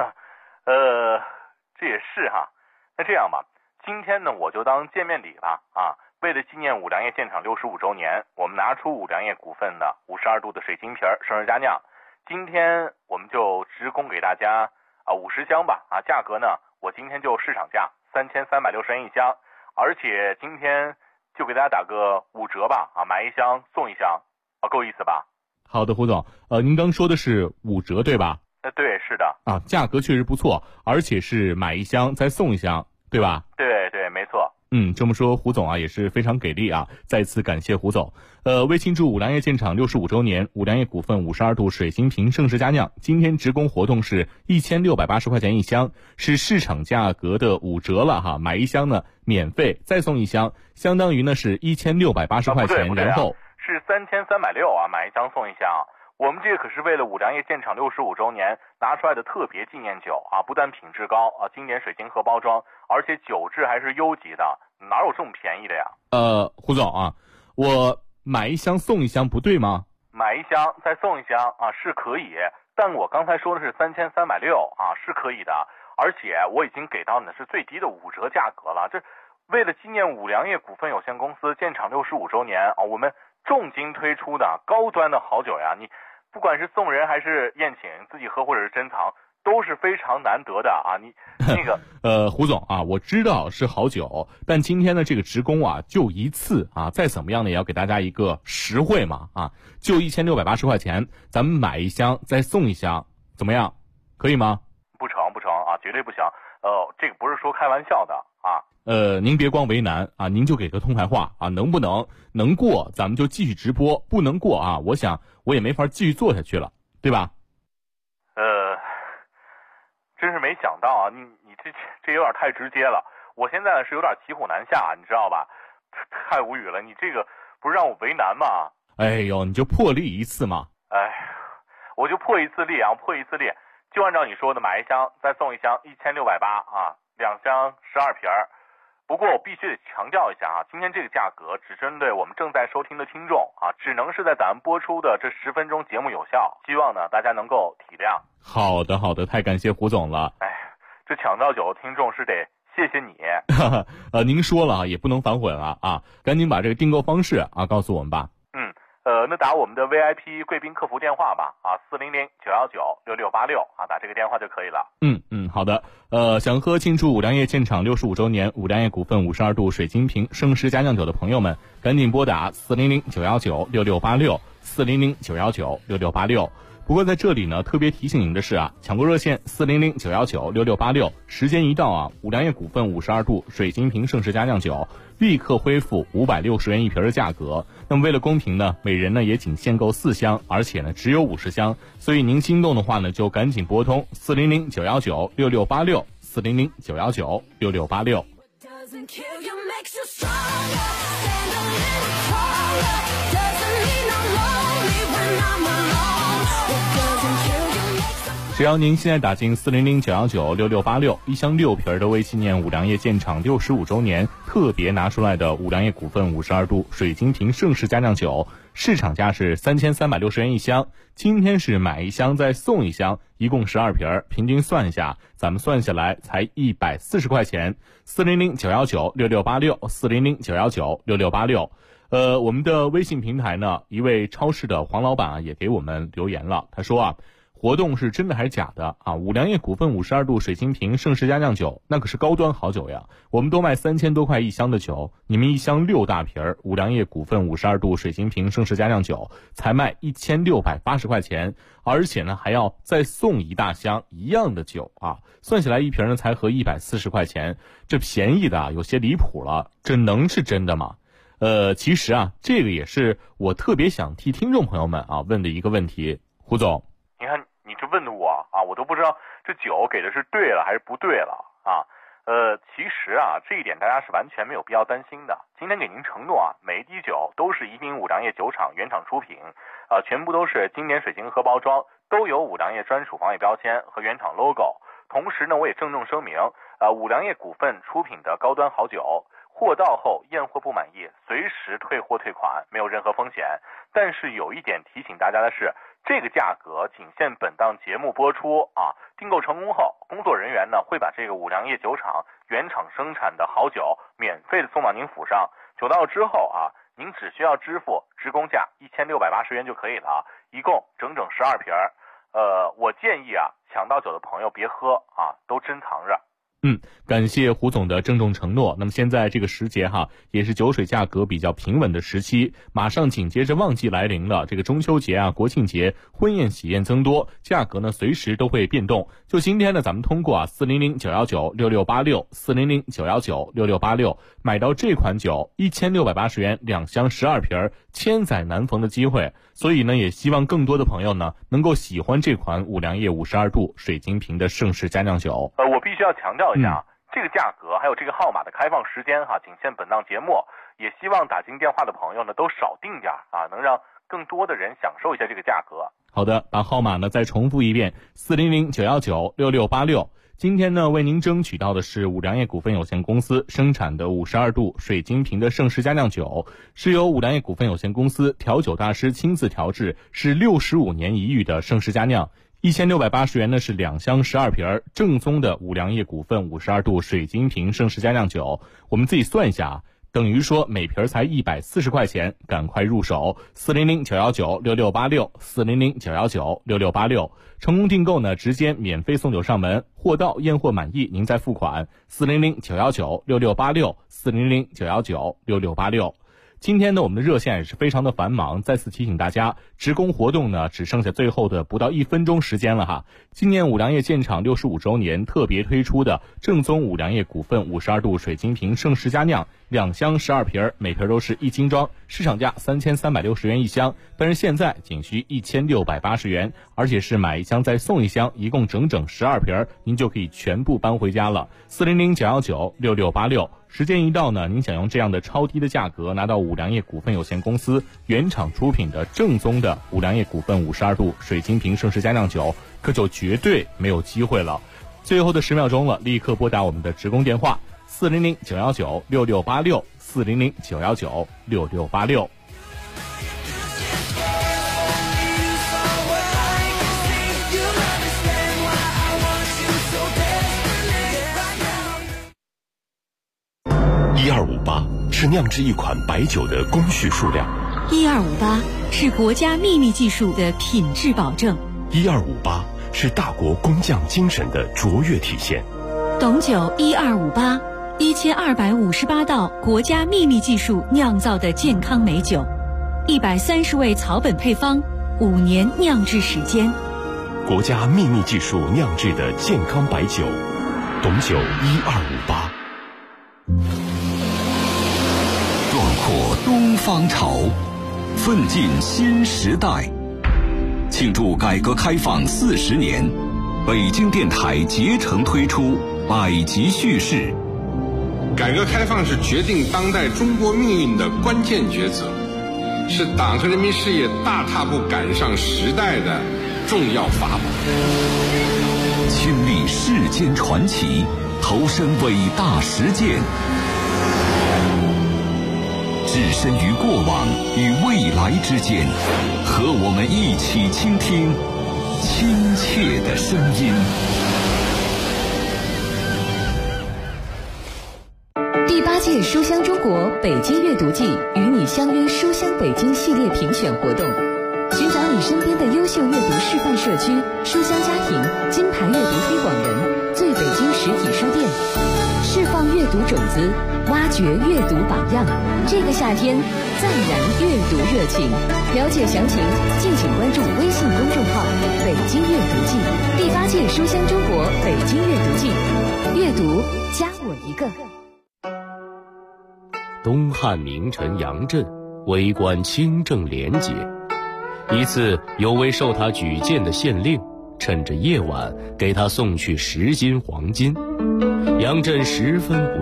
这也是那这样吧，今天呢我就当见面礼吧为了纪念五粮液建厂65周年，我们拿出五粮液股份的52度的水晶瓶盛世佳酿，今天我们就直供给大家50箱吧价格呢我今天就市场价3360元一箱，而且今天就给大家打个5折吧买一箱送一箱够意思吧？ 好的，胡总，您刚说的是5折对吧？ 对，是的。 价格确实不错，而且是买一箱再送一箱，对吧？ 对，没错。 这么说胡总也是非常给力再次感谢胡总。为庆祝五粮液建厂65周年，五粮液股份52度水晶瓶盛世佳酿今天直供活动是1680块钱一箱，是市场价格的5折了买一箱呢免费再送一箱，相当于呢是1680块钱，然后是3360买一箱送一箱。我们这个可是为了五粮液建厂65周年拿出来的特别纪念酒不但品质高经典水晶盒包装，而且酒质还是优级的，哪有这么便宜的呀？ 胡总我买一箱送一箱不对吗？ 买一箱再送一箱是可以，但我刚才说的是3360是可以的，而且我已经给到你的是最低的5折价格了。这为了纪念五粮液股份有限公司建厂65周年我们重金推出的高端的好酒呀，你不管是送人还是宴请，自己喝或者是珍藏，都是非常难得的你那个胡总我知道是好酒，但今天的这个直供就一次再怎么样呢也要给大家一个实惠嘛就1680块钱，咱们买一箱再送一箱，怎么样？可以吗？ 不成绝对不行。这个不是说开玩笑的您别光为难您就给个痛快话能不能过咱们就继续直播，不能过我想我也没法继续做下去了，对吧？ 真是没想到你这有点太直接了，我现在是有点骑虎难下你知道吧？太无语了，你这个不是让我为难吗？ 哎呦，你就破例一次嘛。 我就破一次例破一次例，就按照你说的买一箱再送一箱16802箱12瓶。不过我必须得强调一下今天这个价格只针对我们正在收听的听众只能是在咱们播出的这10分钟节目有效，希望呢大家能够体谅。 好的，太感谢胡总了。 这抢到酒的听众是得谢谢你。 您说了也不能反悔了赶紧把这个订购方式告诉我们吧。 那打我们的 VIP 贵宾客服电话吧400-919-6686打这个电话就可以了。 好的。想喝庆祝五粮液建厂65周年五粮液股份52度水晶瓶盛世佳酿酒的朋友们，赶紧拨打400-919-6686 400-919-6686。不过在这里呢，特别提醒您的是抢购热线400-919-6686，时间一到五粮液股份52度水晶瓶盛世佳酿酒立刻恢复560元一瓶的价格。那么为了公平呢，每人呢也仅限购4箱，而且呢只有50箱，所以您心动的话呢，就赶紧拨通400-919-6686，400-919-6686。只要您现在打进400-919-6686，一箱6瓶的为纪念五粮液建厂65周年特别拿出来的五粮液股份52度水晶瓶盛世佳酿酒，市场价是3360元一箱，今天是买一箱再送一箱，一共12瓶，平均算一下，咱们算下来才140块钱。400-919-6686，400-919-6686。我们的微信平台呢，一位超市的黄老板也给我们留言了，他说活动是真的还是假的五粮液股份52度水晶瓶盛世佳酿酒那可是高端好酒呀，我们都卖3000多块一箱的酒，你们一箱6大瓶五粮液股份52度水晶瓶盛世佳酿酒才卖1680块钱，而且呢还要再送一大箱一样的酒算起来一瓶呢才合140块钱，这便宜的有些离谱了，这能是真的吗？其实这个也是我特别想替听众朋友们问的一个问题。胡总， 你看你这问的我都不知道这酒给的是对了还是不对了其实这一点大家是完全没有必要担心的。今天给您承诺每一滴酒都是宜宾五粮液酒厂原厂出品全部都是经典水晶盒包装，都有五粮液专属防伪标签和原厂 logo。 同时呢，我也郑重声明五粮液股份出品的高端好酒，货到后验货不满意随时退货退款，没有任何风险。但是有一点提醒大家的是，这个价格仅限本档节目播出订购成功后，工作人员呢会把这个五粮液酒厂原厂生产的好酒免费的送到您府上。酒到之后您只需要支付直工价1680元就可以了，一共整整12瓶。我建议抢到酒的朋友别喝都珍藏着。 感谢胡总的郑重承诺。那么现在这个时节也是酒水价格比较平稳的时期，马上紧接着旺季来临了，这个中秋节国庆节婚宴喜宴增多，价格呢随时都会变动。就今天呢，咱们通过400-919-6686，400-919-6686买到这款酒1680元2箱12瓶，千载难逢的机会。所以呢，也希望更多的朋友呢能够喜欢这款五粮液52度水晶瓶的盛世佳酿酒。 我必须要强调一下这个价格还有这个号码的开放时间仅限本档节目，也希望打进电话的朋友呢都少订点能让更多的人享受一下这个价格。 好的，把号码呢再重复一遍，400-919-6686。今天呢为您争取到的是五粮液股份有限公司生产的52度水晶瓶的盛世佳酿酒，是由五粮液股份有限公司调酒大师亲自调制，是65年一遇的盛世佳酿。1680元呢是2箱12瓶，正宗的五粮液股份52度水晶瓶盛世佳酿酒。我们自己算一下等于说每瓶才140块钱，赶快入手。400-919-6686， 400-919-6686。成功订购呢，直接免费送酒上门，货到验货满意您再付款。400-919-6686， 400-919-6686。今天呢，我们的热线也是非常的繁忙，再次提醒大家，职工活动呢只剩下最后的不到1分钟时间了今年五粮液建厂65周年特别推出的正宗五粮液股份52度水晶瓶盛世佳酿2箱12瓶，每瓶都是1斤装，市场价3360元一箱，但是现在仅需1680元，而且是买一箱再送一箱，一共整整12瓶，您就可以全部搬回家了。400-919-6686。时间一到呢，您想用这样的超低的价格拿到五粮液股份有限公司原厂出品的正宗的五粮液股份52度水晶瓶盛世佳酿酒，可就绝对没有机会了。最后的10秒钟了，立刻拨打我们的职工电话400-919-6686， 400-919-6686。 1258是酿制一款白酒的工序数量 ，1258是国家秘密技术的品质保证 ，1258是大国工匠精神的卓越体现。 董酒1258 1258道国家秘密技术酿造的健康美酒，130味草本配方，5年酿制时间， 国家秘密技术酿制的健康白酒，董酒1258。 方潮，奋进新时代。庆祝改革开放40年，北京电台竭诚推出百集叙事。 改革开放是决定当代中国命运的关键抉择，是党和人民事业大踏步赶上时代的重要法宝。 亲历世间传奇，投身伟大实践，置身于过往与未来之间，和我们一起倾听亲切的声音。 第8届书香中国北京阅读季与你相约书香北京系列评选活动，寻找你身边的优秀阅读示范社区、书香家庭、金牌阅读推广人、最北京实体书店，释放阅读种子，挖掘阅读榜样。这个夏天，暂燃阅读热情。了解详情，敬请关注微信公众号“北京阅读季”。第8届书香中国北京阅读季，阅读加我一个。 东汉名臣杨震为官清正廉洁，一次有位受他举荐的县令趁着夜晚给他送去10斤黄金，杨震十分不